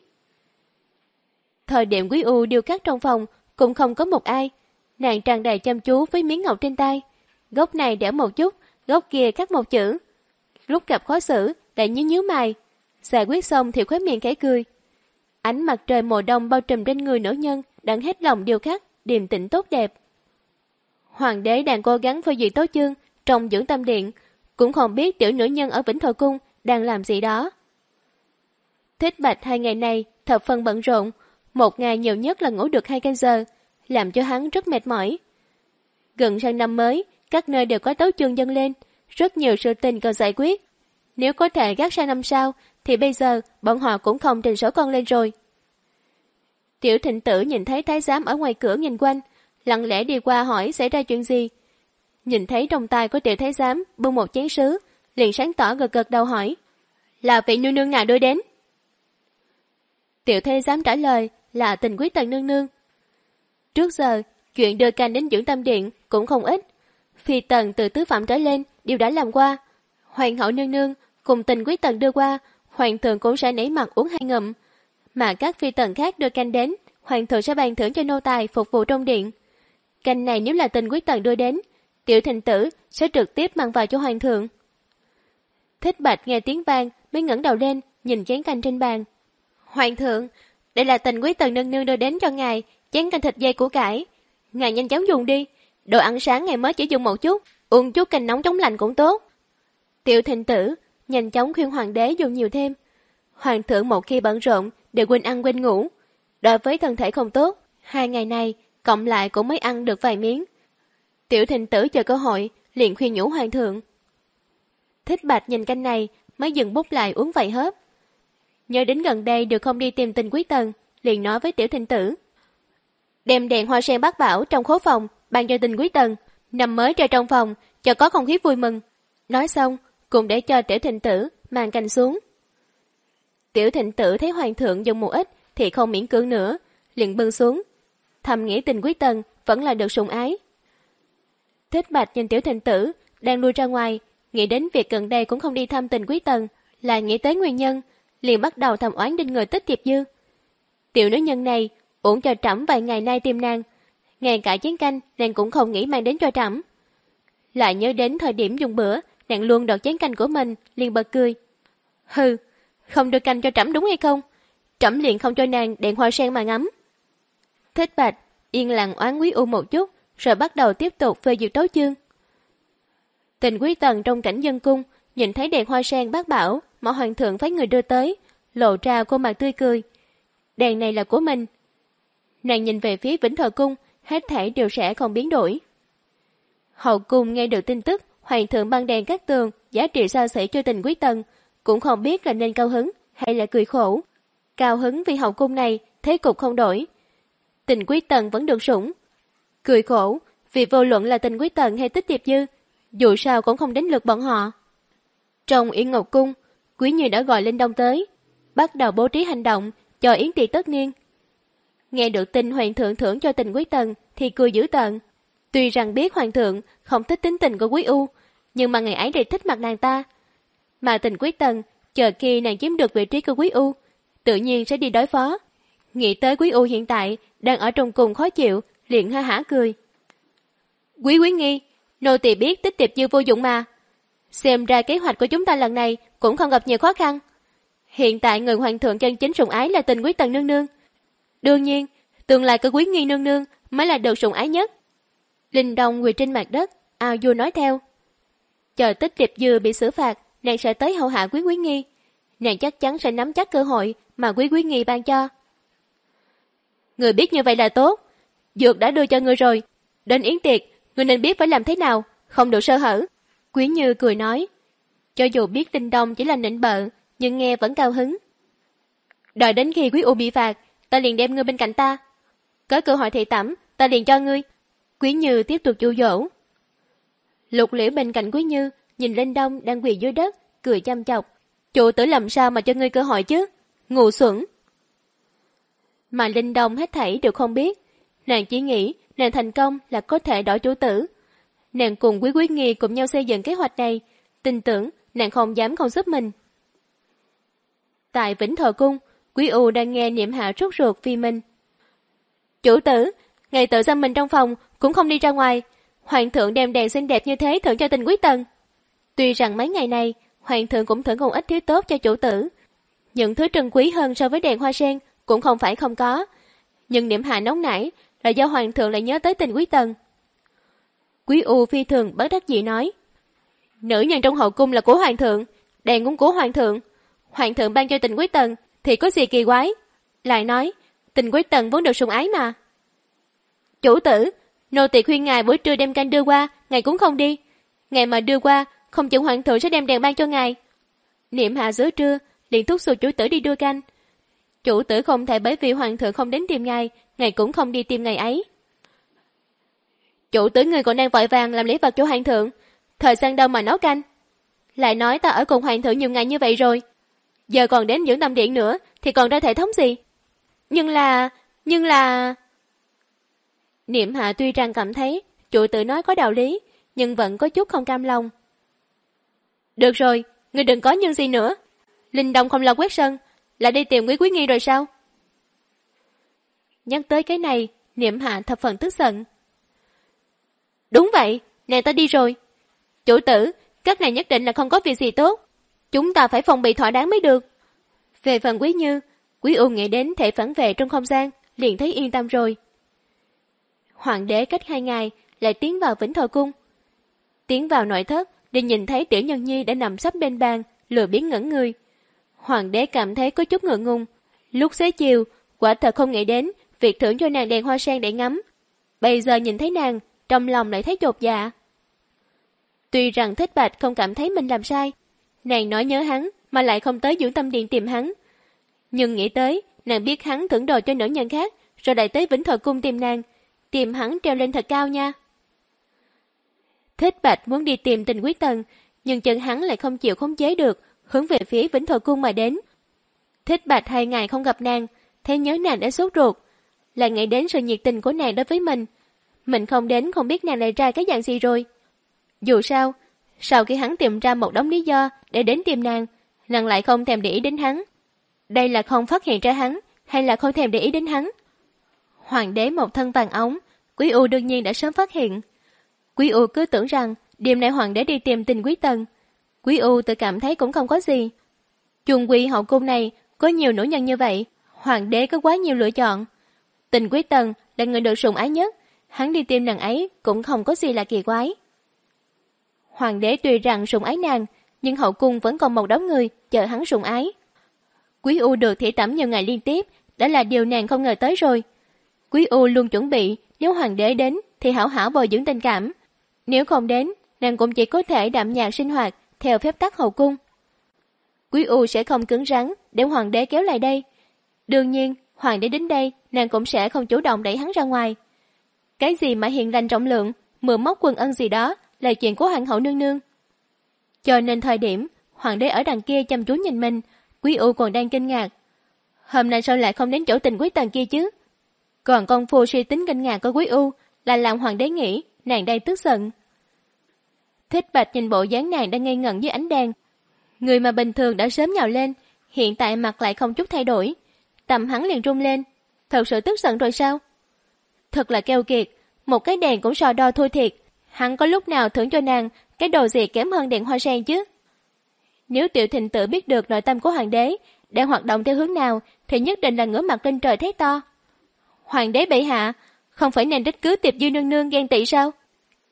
[SPEAKER 2] Thời điểm Quý U điêu khắc trong phòng, cũng không có một ai. Nàng tràn đầy chăm chú với miếng ngọc trên tay. Góc này đẽo một chút, góc kia khắc một chữ. Lúc gặp khó xử, lại nhíu nhíu mày. Giải quyết xong thì khóe miệng khẽ cười. Ánh mặt trời mùa đông bao trùm trên người nữ nhân, đang hết lòng điêu khắc, điềm tĩnh tốt đẹp. Hoàng đế đang cố gắng phơi duyệt tấu chương trong dưỡng tâm điện, cũng không biết tiểu nữ nhân ở Vĩnh Thọ Cung đang làm gì đó. Thích Bạch hai ngày này thập phần bận rộn, một ngày nhiều nhất là ngủ được hai canh giờ, làm cho hắn rất mệt mỏi. Gần sang năm mới, các nơi đều có tấu chương dâng lên, rất nhiều sự tình cần giải quyết. Nếu có thể gác sang năm sau, thì bây giờ bọn họ cũng không trình sổ con lên rồi. Tiểu Thịnh Tử nhìn thấy thái giám ở ngoài cửa nhìn quanh, lặng lẽ đi qua hỏi xảy ra chuyện gì. Nhìn thấy trong tay của tiểu thái giám bưng một chén sứ, liền sáng tỏ gật gật đầu hỏi, là vị nương nương nào đưa đến? Tiểu thái giám trả lời là Tình Quý Tần nương nương. Trước giờ, chuyện đưa canh đến dưỡng tâm điện cũng không ít. Phi tần từ tứ phẩm trở lên đều đã làm qua. Hoàng hậu nương nương cùng Tình Quý Tần đưa qua, hoàng thượng cũng sẽ nể mặt uống hai ngụm. Mà các phi tần khác đưa canh đến, hoàng thượng sẽ ban thưởng cho nô tài phục vụ trong điện. Canh này nếu là Tình Quý Tần đưa đến, Tiểu Thịnh Tử sẽ trực tiếp mang vào cho hoàng thượng. Thích Bạch nghe tiếng vang mới ngẩng đầu lên, nhìn chén canh trên bàn. Hoàng thượng, đây là Tình Quý Tần nương nương đưa đến cho ngài, chén canh thịt dây củ cải. Ngài nhanh chóng dùng đi, đồ ăn sáng ngày mới chỉ dùng một chút, uống chút canh nóng chống lạnh cũng tốt. Tiểu Thịnh Tử nhanh chóng khuyên hoàng đế dùng nhiều thêm. Hoàng thượng một khi bận rộn đều quên ăn quên ngủ, đối với thân thể không tốt. Hai ngày này cộng lại cũng mới ăn được vài miếng. Tiểu Thịnh Tử chờ cơ hội liền khuyên nhủ hoàng thượng. Thích Bạch nhìn canh này mới dừng bút lại uống vài hớp. Nhớ đến gần đây đều không đi tìm Tình Quý Tần, liền nói với Tiểu Thịnh Tử, đem đèn hoa sen bát bảo trong khố phòng ban cho Tình Quý Tần, năm mới treo trong phòng cho có không khí vui mừng. Nói xong cùng để cho Tiểu Thịnh Tử mang canh xuống. Tiểu Thịnh Tử thấy hoàng thượng dùng một ít thì không miễn cưỡng nữa, liền bưng xuống. Thầm nghĩ Tình Quý Tần vẫn là được sủng ái. Thích Bạch nhìn Tiểu Thịnh Tử đang lui ra ngoài, nghĩ đến việc gần đây cũng không đi thăm Tình Quý Tần, lại nghĩ tới nguyên nhân, liền bắt đầu thầm oán đến người Tích Tiệp Dư. Tiểu nữ nhân này uổng cho trẫm vài ngày nay tìm nàng, ngay cả chén canh nàng cũng không nghĩ mang đến cho trẫm. Lại nhớ đến thời điểm dùng bữa, nàng luôn đọt chén canh của mình, liền bật cười. Hừ, không đưa canh cho trẫm đúng hay không? Trẫm liền không cho nàng đèn hoa sen mà ngắm. Thích Bạch yên lặng oán Quý U một chút, rồi bắt đầu tiếp tục phê duyệt tấu chương. Tình Quý Tần trong cảnh dân cung nhìn thấy đèn hoa sen bát bảo mà hoàng thượng phái người đưa tới, lộ ra khuôn mặt tươi cười. Đèn này là của mình. Nàng nhìn về phía Vĩnh Thọ Cung, hết thảy đều sẽ không biến đổi. Hậu cung nghe được tin tức hoàng thượng băng đèn các tường giá trị xa xỉ cho Tình Quý Tần, cũng không biết là nên cao hứng hay là cười khổ. Cao hứng vì hậu cung này thế cục không đổi, Tình Quý Tần vẫn được sủng. Cười khổ vì vô luận là Tình Quý Tần hay Tích Tiệp Dư, dù sao cũng không đến lượt bọn họ. Trong Yên Ngọc Cung, Quý Nhi đã gọi Linh Đông tới, bắt đầu bố trí hành động cho yến tiệc tất niên. Nghe được tin hoàng thượng thưởng cho Tình Quý Tần thì cười dữ tợn. Tuy rằng biết hoàng thượng không thích tính tình của Quý U, nhưng mà ngày ấy lại thích mặt nàng ta. Mà Tình Quý Tần chờ khi nàng chiếm được vị trí của Quý U, tự nhiên sẽ đi đối phó. Nghĩ tới Quý U hiện tại đang ở trong cùng khó chịu, liền ha hả cười. Quý Quý Nghi, nô tỳ biết Tích Tiệp Dư vô dụng mà. Xem ra kế hoạch của chúng ta lần này cũng không gặp nhiều khó khăn. Hiện tại người hoàng thượng chân chính sủng ái là Tình Quý Tần nương nương. Đương nhiên, tương lai của Quý Nghi nương nương mới là được sủng ái nhất. Linh Đông quỳ trên mặt đất, Ao vua nói theo. Chờ Tích Điệp Dư bị xử phạt, nàng sẽ tới hầu hạ Quý Quý Nghi. Nàng chắc chắn sẽ nắm chắc cơ hội mà Quý Quý Nghi ban cho. Người biết như vậy là tốt. Dược đã đưa cho ngươi rồi. Đến yến tiệc, ngươi nên biết phải làm thế nào, không được sơ hở. Quý Như cười nói. Cho dù biết Linh Đông chỉ là nịnh bợ, nhưng nghe vẫn cao hứng. Đợi đến khi Quý U bị phạt, ta liền đem ngươi bên cạnh ta. Có cơ hội thị tẩm, ta liền cho ngươi. Quý Như tiếp tục dụ dỗ. Lục Liễu bên cạnh Quý Như nhìn Linh Đông đang quỳ dưới đất, cười chăm chọc. Chủ tử làm sao mà cho ngươi cơ hội chứ? Ngu xuẩn. Mà Linh Đông hết thảy đều không biết. Nàng chỉ nghĩ nàng thành công là có thể đổi chủ tử. Nàng cùng Quý Quý Nghi cùng nhau xây dựng kế hoạch này, tin tưởng nàng không dám không giúp mình. Tại Vĩnh Thọ Cung, Quý U đang nghe Niệm Hạ rút ruột vì mình. Chủ tử, ngày tự giam mình trong phòng cũng không đi ra ngoài. Hoàng thượng đem đèn xinh đẹp như thế thưởng cho Tình Quý Tần. Tuy rằng mấy ngày này Hoàng thượng cũng thưởng không ít thứ tốt cho chủ tử, những thứ trân quý hơn so với đèn hoa sen cũng không phải không có. Nhưng Niệm Hạ nóng nảy là do Hoàng thượng lại nhớ tới Tình Quý Tần. Quý U phi thường bất đắc dĩ nói. Nữ nhân trong hậu cung là của Hoàng thượng, đèn cũng của Hoàng thượng. Hoàng thượng ban cho Tình Quý Tần thì có gì kỳ quái. Lại nói, Tình Quý Tần vốn được sủng ái mà. Chủ tử, nô tỳ khuyên ngài buổi trưa đem canh đưa qua, ngài cũng không đi. Ngài mà đưa qua, không chừng Hoàng thượng sẽ đem đèn ban cho ngài. Niệm Hạ giữa trưa liền thúc giục chủ tử đi đưa canh. Chủ tử không thể bởi vì Hoàng thượng không đến tìm ngài, ngài cũng không đi tìm ngài ấy. Chủ tử người còn đang vội vàng làm lễ vật cho Hoàng thượng, thời gian đâu mà nấu canh. Lại nói ta ở cùng Hoàng thượng nhiều ngày như vậy rồi, giờ còn đến dưỡng tâm điện nữa thì còn ra thể thống gì. Nhưng là... nhưng là... Niệm Hạ tuy rằng cảm thấy chủ tử nói có đạo lý, nhưng vẫn có chút không cam lòng. Được rồi, ngươi đừng có nhưng gì nữa. Linh Đông không lo quét sân, lại đi tìm Quý Quý Nghi rồi sao? Nhắc tới cái này, Niệm Hạ thập phần tức giận. Đúng vậy, nè ta đi rồi. Chủ tử, các này nhất định là không có việc gì tốt. Chúng ta phải phòng bị thỏa đáng mới được. Về phần Quý Như, Quý U nghĩ đến thể phản vệ trong không gian, liền thấy yên tâm rồi. Hoàng đế cách hai ngày lại tiến vào Vĩnh Thọ Cung. Tiến vào nội thất, để nhìn thấy Tiểu Nhân Nhi đã nằm sắp bên bàn, lười biếng ngẩn người. Hoàng đế cảm thấy có chút ngượng ngùng. Lúc xế chiều, quả thật không nghĩ đến việc thưởng cho nàng đèn hoa sen để ngắm. Bây giờ nhìn thấy nàng, trong lòng lại thấy chột dạ. Tuy rằng Thích Bạch không cảm thấy mình làm sai, nàng nói nhớ hắn mà lại không tới dưỡng tâm điện tìm hắn. Nhưng nghĩ tới, nàng biết hắn thưởng đồ cho nữ nhân khác, rồi lại tới Vĩnh Thọ Cung tìm nàng, tìm hắn treo lên thật cao nha. Thích Bạch muốn đi tìm Tình Quý Tần, nhưng chân hắn lại không chịu khống chế được, hướng về phía Vĩnh Thọ Cung mà đến. Thích Bạch hai ngày không gặp nàng, thấy nhớ nàng đã sốt ruột, lại nghĩ đến sự nhiệt tình của nàng đối với mình. Mình không đến không biết nàng lại ra cái dạng gì rồi. Dù sao, sau khi hắn tìm ra một đống lý do để đến tìm nàng, nàng lại không thèm để ý đến hắn. Đây là không phát hiện ra hắn, hay là không thèm để ý đến hắn? Hoàng đế một thân vàng ống, Quý U đương nhiên đã sớm phát hiện. Quý U cứ tưởng rằng đêm nay hoàng đế đi tìm Tình Quý Tần. Quý U tự cảm thấy cũng không có gì. Chung quy hậu cung này có nhiều nữ nhân như vậy, hoàng đế có quá nhiều lựa chọn. Tình Quý Tần là người được sủng ái nhất, hắn đi tìm nàng ấy cũng không có gì là kỳ quái. Hoàng đế tuy rằng sủng ái nàng, nhưng hậu cung vẫn còn một đống người chờ hắn sủng ái. Quý U được thị tẩm nhiều ngày liên tiếp, đã là điều nàng không ngờ tới rồi. Quý U luôn chuẩn bị nếu hoàng đế đến thì hảo hảo bồi dưỡng tình cảm, nếu không đến nàng cũng chỉ có thể đạm nhạc sinh hoạt theo phép tắc hậu cung. Quý U sẽ không cứng rắn để hoàng đế kéo lại đây. Đương nhiên hoàng đế đến đây nàng cũng sẽ không chủ động đẩy hắn ra ngoài. Cái gì mà hiền lành trọng lượng, mượn móc quần ân gì đó là chuyện của hoàng hậu nương nương. Cho nên thời điểm hoàng đế ở đằng kia chăm chú nhìn mình, Quý U còn đang kinh ngạc. Hôm nay sao lại không đến chỗ Tình Quý Tần kia chứ? Còn công phu suy tính kinh ngạc của Quý U là làm hoàng đế nghĩ nàng đây tức giận. Thích Bạch nhìn bộ dáng nàng đang ngây ngẩn dưới ánh đèn. Người mà bình thường đã sớm nhào lên, hiện tại mặt lại không chút thay đổi. Tầm hắn liền rung lên. Thật sự tức giận rồi sao? Thật là keo kiệt, một cái đèn cũng so đo thua thiệt. Hắn có lúc nào thưởng cho nàng cái đồ gì kém hơn đèn hoa sen chứ? Nếu Tiểu Thịnh Tử biết được nội tâm của hoàng đế đang hoạt động theo hướng nào thì nhất định là ngửa mặt lên trời thét to. Hoàng đế bệ hạ, không phải nên trách cứ Tiệp Dư nương nương ghen tị sao?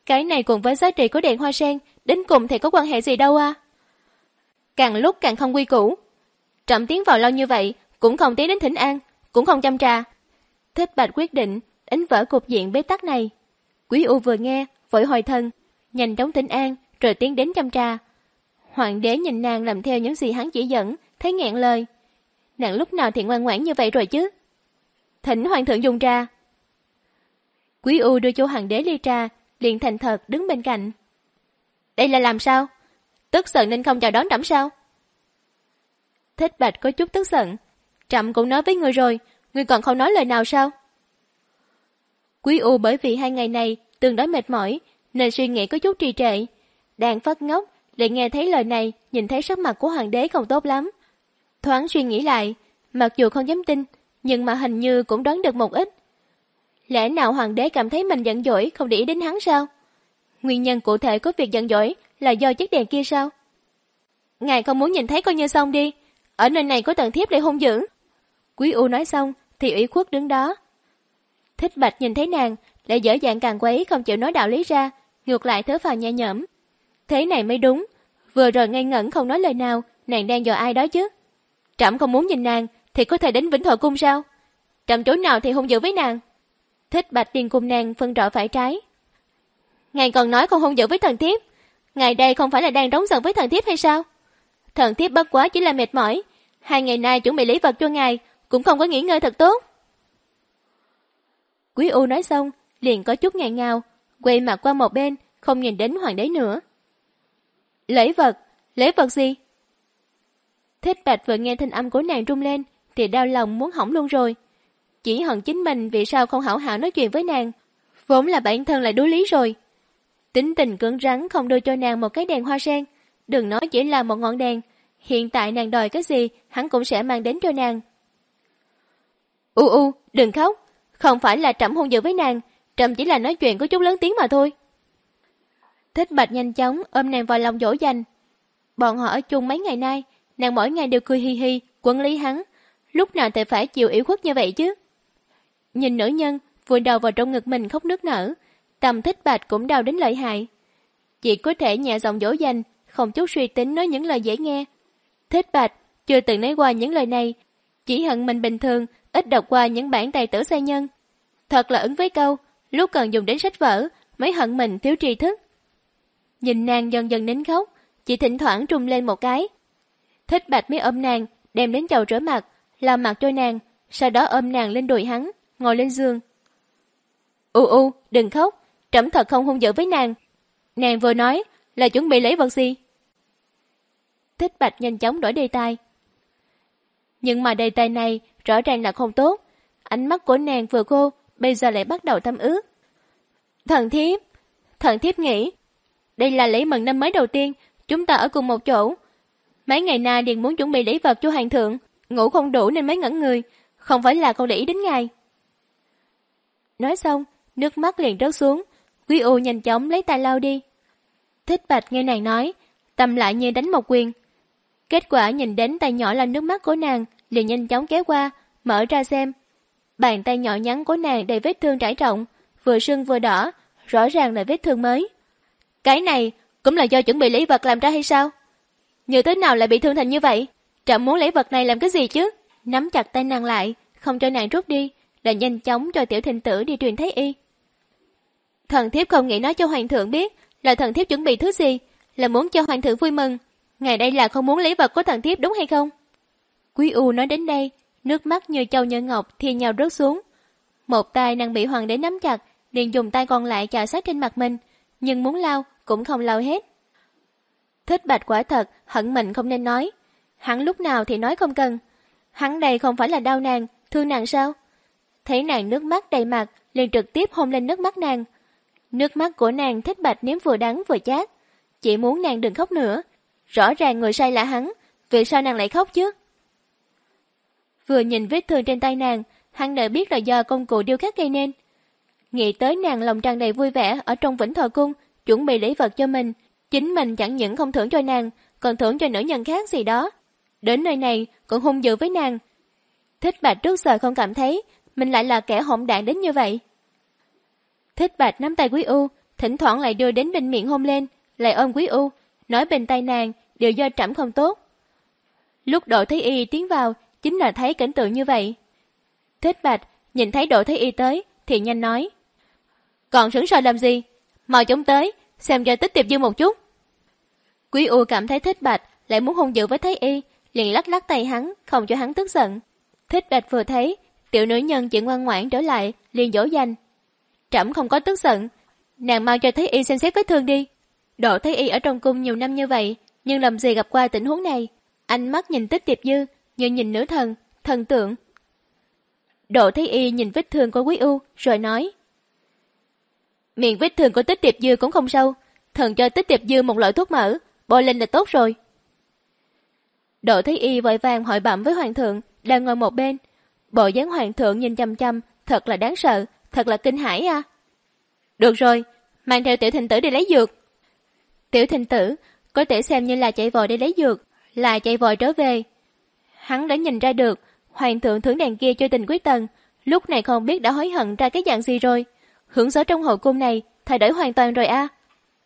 [SPEAKER 2] Cái này cùng với giá trị của đèn hoa sen đến cùng thì có quan hệ gì đâu à? Càng lúc càng không quy củ. Trẫm tiến vào lâu như vậy cũng không tiến đến thỉnh an, cũng không chăm trà. Thích Bạch quyết định đánh vỡ cục diện bế tắc này. Quý U vừa nghe vội hồi thân, nhanh chóng thỉnh an rồi tiến đến chăm trà. Hoàng đế nhìn nàng làm theo những gì hắn chỉ dẫn, thấy nghẹn lời. Nàng lúc nào thì ngoan ngoãn như vậy rồi chứ? Thỉnh hoàng thượng dùng trà. Quý U đưa cho hoàng đế ly trà, liền thành thật đứng bên cạnh. Đây là làm sao? Tức giận nên không chào đón trẫm sao? Thích Bạch có chút tức giận. Trẫm cũng nói với ngươi rồi, ngươi còn không nói lời nào sao? Quý U bởi vì hai ngày này tương đối mệt mỏi nên suy nghĩ có chút trì trệ. Đang phát ngốc lại nghe thấy lời này, nhìn thấy sắc mặt của hoàng đế không tốt lắm. Thoáng suy nghĩ lại, mặc dù không dám tin, nhưng mà hình như cũng đoán được một ít. Lẽ nào hoàng đế cảm thấy mình giận dỗi không để ý đến hắn sao? Nguyên nhân cụ thể của việc giận dỗi là do chiếc đèn kia sao? Ngài không muốn nhìn thấy coi như xong đi, ở nơi này có Tần thiếp để hung dữ. Quý U nói xong thì ủy khuất đứng đó. Thích Bạch nhìn thấy nàng lại dở dàng càng quấy, không chịu nói đạo lý ra, ngược lại thở phào nhẹ nhõm. Thế này mới đúng, vừa rồi ngây ngẩn không nói lời nào, nàng đang dò ai đó chứ? Trẫm không muốn nhìn nàng thì có thể đến Vĩnh Thọ cung sao? Trẫm chỗ nào thì hung dữ với nàng? Thích Bạch liền cùng nàng phân rõ phải trái. Ngài còn nói không hung dữ với thần thiếp, ngài đây không phải là đang đóng giận với thần thiếp hay sao? Thần thiếp bất quá chỉ là mệt mỏi, hai ngày nay chuẩn bị lý vật cho ngài cũng không có nghỉ ngơi thật tốt. Quý U nói xong liền có chút ngại ngào, quay mặt qua một bên, không nhìn đến hoàng đế nữa. Lễ vật? Lễ vật gì? Thích Bạch vừa nghe thanh âm của nàng rung lên thì đau lòng muốn hỏng luôn rồi. Chỉ hận chính mình vì sao không hảo hảo nói chuyện với nàng, vốn là bản thân lại đối lý rồi. Tính tình cứng rắn không đưa cho nàng một cái đèn hoa sen, đừng nói chỉ là một ngọn đèn, hiện tại nàng đòi cái gì hắn cũng sẽ mang đến cho nàng. U U, đừng khóc, không phải là trẫm hung dữ với nàng, trẫm chỉ là nói chuyện có chút lớn tiếng mà thôi. Thích Bạch nhanh chóng ôm nàng vào lòng dỗ dành. Bọn họ ở chung mấy ngày nay, nàng mỗi ngày đều cười hi hi, quấn lý hắn, lúc nào thì phải chịu ủy khuất như vậy chứ? Nhìn nữ nhân vùi đầu vào trong ngực mình khóc nức nở, tâm Thích Bạch cũng đau đến lợi hại. Chỉ có thể nhẹ giọng dỗ dành, không chút suy tính nói những lời dễ nghe. Thích Bạch chưa từng nói qua những lời này, chỉ hận mình bình thường ít đọc qua những bản tài tử sai nhân. Thật là ứng với câu, lúc cần dùng đến sách vở, mới hận mình thiếu tri thức. Nhìn nàng dần dần nín khóc, chỉ thỉnh thoảng rung lên một cái. Thích Bạch mới ôm nàng, đem đến chậu rửa mặt, lau mặt cho nàng, sau đó ôm nàng lên đùi hắn, ngồi lên giường. U U, đừng khóc, trẫm thật không hung dữ với nàng. Nàng vừa nói là chuẩn bị lấy vật gì? Thích Bạch nhanh chóng đổi đề tài. Nhưng mà đề tài này rõ ràng là không tốt. Ánh mắt của nàng vừa khô, bây giờ lại bắt đầu thấm ướt. Thần thiếp, thần thiếp nghĩ, đây là lễ mừng năm mới đầu tiên, chúng ta ở cùng một chỗ. Mấy ngày nay liền muốn chuẩn bị lễ vật cho hoàng thượng, ngủ không đủ nên mới ngẩn người, không phải là không để ý đến ngài. Nói xong, nước mắt liền rớt xuống, Quý U nhanh chóng lấy tay lau đi. Thích Bạch nghe nàng nói, tâm lại như đánh một quyền. Kết quả nhìn đến tay nhỏ là nước mắt của nàng, liền nhanh chóng kéo qua, mở ra xem. Bàn tay nhỏ nhắn của nàng đầy vết thương trải rộng, vừa sưng vừa đỏ, rõ ràng là vết thương mới. Cái này cũng là do chuẩn bị lễ vật làm ra hay sao? Như thế nào lại bị thương thành như vậy? Trẫm muốn lễ vật này làm cái gì chứ? Nắm chặt tay nàng lại, không cho nàng rút đi, là nhanh chóng cho tiểu thình tử đi truyền thái y. Thần thiếp không nghĩ nói cho hoàng thượng biết là thần thiếp chuẩn bị thứ gì, là muốn cho hoàng thượng vui mừng. Ngày đây là không muốn lễ vật của thần thiếp đúng hay không? Quý U nói đến đây, nước mắt như châu như ngọc thi nhau rớt xuống. Một tay nàng bị hoàng đế nắm chặt, liền dùng tay còn lại chà sát trên mặt mình, nhưng muốn lau cũng không lau hết. Thích Bạch quả thật hận mình không nên nói. Hắn lúc nào thì nói không cần. Hắn đây không phải là đau nàng, thương nàng sao? Thấy nàng nước mắt đầy mặt, liền trực tiếp hôn lên nước mắt nàng. Nước mắt của nàng Thích Bạch nếm vừa đắng vừa chát, chỉ muốn nàng đừng khóc nữa. Rõ ràng người sai là hắn, vì sao nàng lại khóc chứ? Vừa nhìn vết thương trên tay nàng, hắn đã biết là do công cụ điêu khắc gây nên. Nghĩ tới nàng lòng tràn đầy vui vẻ ở trong Vĩnh Thọ cung, chuẩn bị lễ vật cho mình, chính mình chẳng những không thưởng cho nàng, còn thưởng cho nữ nhân khác gì đó. Đến nơi này còn hung dữ với nàng. Thích Bạch trước giờ không cảm thấy mình lại là kẻ hỗn đản đến như vậy. Thích Bạch nắm tay Quý U, thỉnh thoảng lại đưa đến bên miệng hôn lên, lại ôm Quý U, nói bên tai nàng đều do trẫm không tốt. Lúc Đỗ Thái Y tiến vào, chính là thấy cảnh tượng như vậy. Thích Bạch nhìn thấy Đỗ Thái Y tới thì nhanh nói: "Còn sững sờ làm gì? Mau chống tới, xem cho Tích Tiệp Dư một chút." Quý U cảm thấy Thích Bạch lại muốn hung dữ với Thái Y, liền lắc lắc tay hắn, không cho hắn tức giận. Thích Bạch vừa thấy tiểu nữ nhân chỉ ngoan ngoãn trở lại, liền dỗ dành: "Trẫm không có tức giận, nàng mau cho Thái Y xem xét vết thương đi." Đỗ Thái Y ở trong cung nhiều năm như vậy, nhưng làm gì gặp qua tình huống này. Ánh mắt nhìn Tích Tiệp Dư như nhìn nữ thần, thần tượng. Đỗ Thái Y nhìn vết thương của Quý U rồi nói: "Miệng vết thương của Tích Tiệp Dư cũng không sâu, thần cho Tích Tiệp Dư một loại thuốc mỡ, bôi lên là tốt rồi." Đỗ Thái Y vội vàng hỏi bẩm với hoàng thượng đang ngồi một bên. Bộ dáng hoàng thượng nhìn chăm chăm, thật là đáng sợ, thật là kinh hãi à. "Được rồi, mang theo Tiểu Thịnh Tử đi lấy dược." Tiểu Thịnh Tử có thể xem như là chạy vội đi lấy dược, lại chạy vội trở về. Hắn đã nhìn ra được hoàng thượng thưởng đàn kia cho Tình Quý Tần, lúc này không biết đã hối hận ra cái dạng gì rồi. Hưởng sở trong hậu cung này thay đổi hoàn toàn rồi a. À.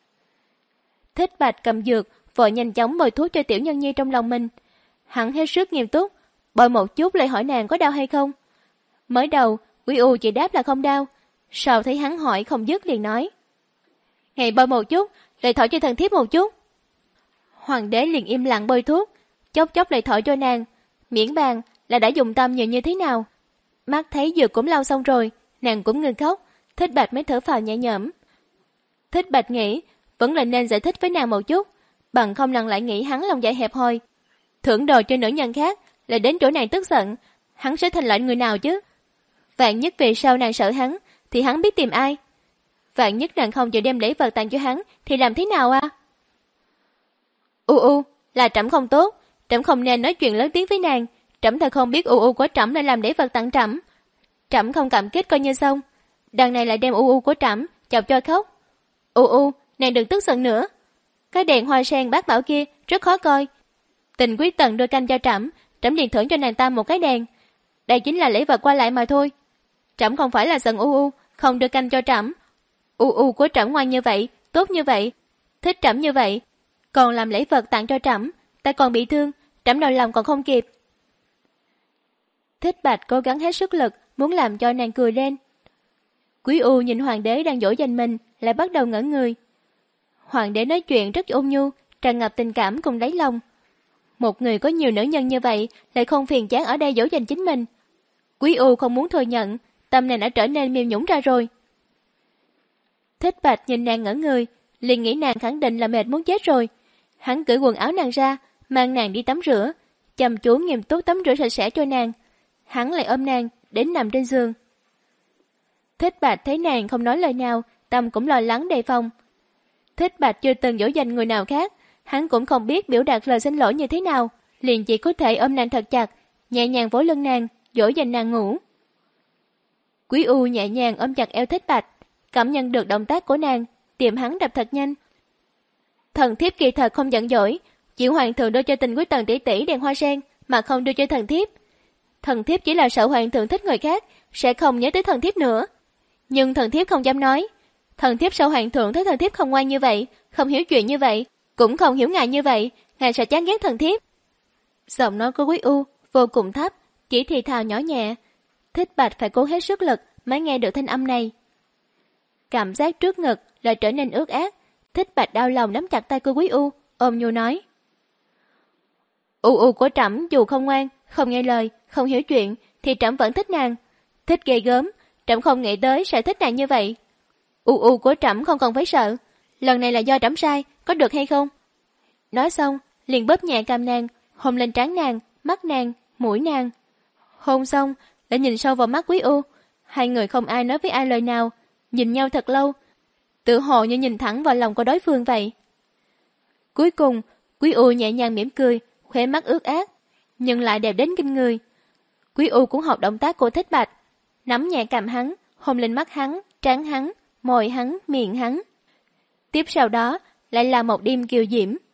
[SPEAKER 2] Thích Bạch cầm dược, vội nhanh chóng bôi thuốc cho tiểu nhân nhi trong lòng mình. Hắn hết sức nghiêm túc, bôi một chút lại hỏi nàng có đau hay không. Mới đầu Quý U chỉ đáp là không đau, sau thấy hắn hỏi không dứt liền nói: "Ngày bôi một chút, lại thổi cho thần thiếp một chút." Hoàng đế liền im lặng bôi thuốc, chốc chốc lại thổi cho nàng, miễn bàn là đã dùng tâm nhiều như thế nào. Mắt thấy dược cũng lau xong rồi, nàng cũng ngừng khóc. Thích Bạch mới thở phào nhẹ nhõm. Thích Bạch nghĩ vẫn là nên giải thích với nàng một chút, bằng không nàng lại nghĩ hắn lòng dạ hẹp hòi, thưởng đồ cho nữ nhân khác, lại đến chỗ nàng tức giận, hắn sẽ thành loại người nào chứ? Vạn nhất về sau nàng sợ hắn, thì hắn biết tìm ai? Vạn nhất nàng không chịu đem lễ vật tặng cho hắn, thì làm thế nào à? U U, là trẫm không tốt, trẫm không nên nói chuyện lớn tiếng với nàng, trẫm thật không biết U U của trẫm lại làm lễ vật tặng trẫm, trẫm không cảm kích coi như xong, đằng này lại đem U U của trẫm chọc cho khóc. U U, nàng đừng tức giận nữa. Cái đèn hoa sen bát bảo kia rất khó coi, Tình Quý Tần đưa canh cho trẫm, trẫm liền thưởng cho nàng ta một cái đèn. Đây chính là lễ vật qua lại mà thôi. Trẫm không phải là giận U U không đưa canh cho trẫm. U U của trẫm ngoan như vậy, tốt như vậy, thích trẫm như vậy, còn làm lễ vật tặng cho trẫm, ta còn bị thương, trẫm đau lòng còn không kịp. Thích Bạch cố gắng hết sức lực muốn làm cho nàng cười lên. Quý U nhìn hoàng đế đang dỗ dành mình, lại bắt đầu ngẩn người. Hoàng đế nói chuyện rất ôn nhu, tràn ngập tình cảm cùng đáy lòng. Một người có nhiều nữ nhân như vậy lại không phiền chán ở đây dỗ dành chính mình. Quý U không muốn thừa nhận, tâm nàng đã trở nên mềm nhũn ra rồi. Thích Bạch nhìn nàng ngẩn người, liền nghĩ nàng khẳng định là mệt muốn chết rồi. Hắn cởi quần áo nàng ra, mang nàng đi tắm rửa, chăm chú nghiêm túc tắm rửa sạch sẽ cho nàng. Hắn lại ôm nàng đến nằm trên giường. Thích Bạch thấy nàng không nói lời nào, tâm cũng lo lắng đề phòng. Thích Bạch chưa từng dỗ dành người nào khác, hắn cũng không biết biểu đạt lời xin lỗi như thế nào, liền chỉ có thể ôm nàng thật chặt, nhẹ nhàng vỗ lưng nàng, dỗ dành nàng ngủ. Quý U nhẹ nhàng ôm chặt eo Thích Bạch, cảm nhận được động tác của nàng, tim hắn đập thật nhanh. Thần thiếp kỳ thật không giận dỗi, chỉ hoàng thượng đưa cho Tình Quý Tần tỷ tỷ đèn hoa sen mà không đưa cho thần thiếp. Thần thiếp chỉ là sợ hoàng thượng thích người khác, sẽ không nhớ tới thần thiếp nữa. Nhưng thần thiếp không dám nói. Thần thiếp sợ hoàng thượng thấy thần thiếp không ngoan như vậy, không hiểu chuyện như vậy, cũng không hiểu ngài như vậy, ngài sẽ chán ghét thần thiếp. Giọng nói của Quý U vô cùng thấp, chỉ thì thào nhỏ nhẹ. Thích Bạch phải cố hết sức lực mới nghe được thanh âm này. Cảm giác trước ngực lại trở nên ướt át. Thích Bạch đau lòng nắm chặt tay của Quý U, ôm nhu nói: U U của trẫm dù không ngoan, không nghe lời, không hiểu chuyện, thì trẫm vẫn thích nàng. Thích ghê gớm, trẫm không nghĩ tới sẽ thích nàng như vậy. U U của trẫm không cần phải sợ, lần này là do trẫm sai, có được hay không? Nói xong, liền bóp nhẹ cằm nàng, hôn lên trán nàng, mắt nàng, mũi nàng. Hôn xong, lại nhìn sâu vào mắt Quý U. Hai người không ai nói với ai lời nào, nhìn nhau thật lâu, tự hồ như nhìn thẳng vào lòng của đối phương vậy. Cuối cùng, Quý U nhẹ nhàng mỉm cười, khóe mắt ướt át, nhưng lại đẹp đến kinh người. Quý U cũng học động tác của Thích Bạch, nắm nhẹ cằm hắn, hôn lên mắt hắn, trán hắn, môi hắn, miệng hắn. Tiếp sau đó lại là một đêm kiều diễm.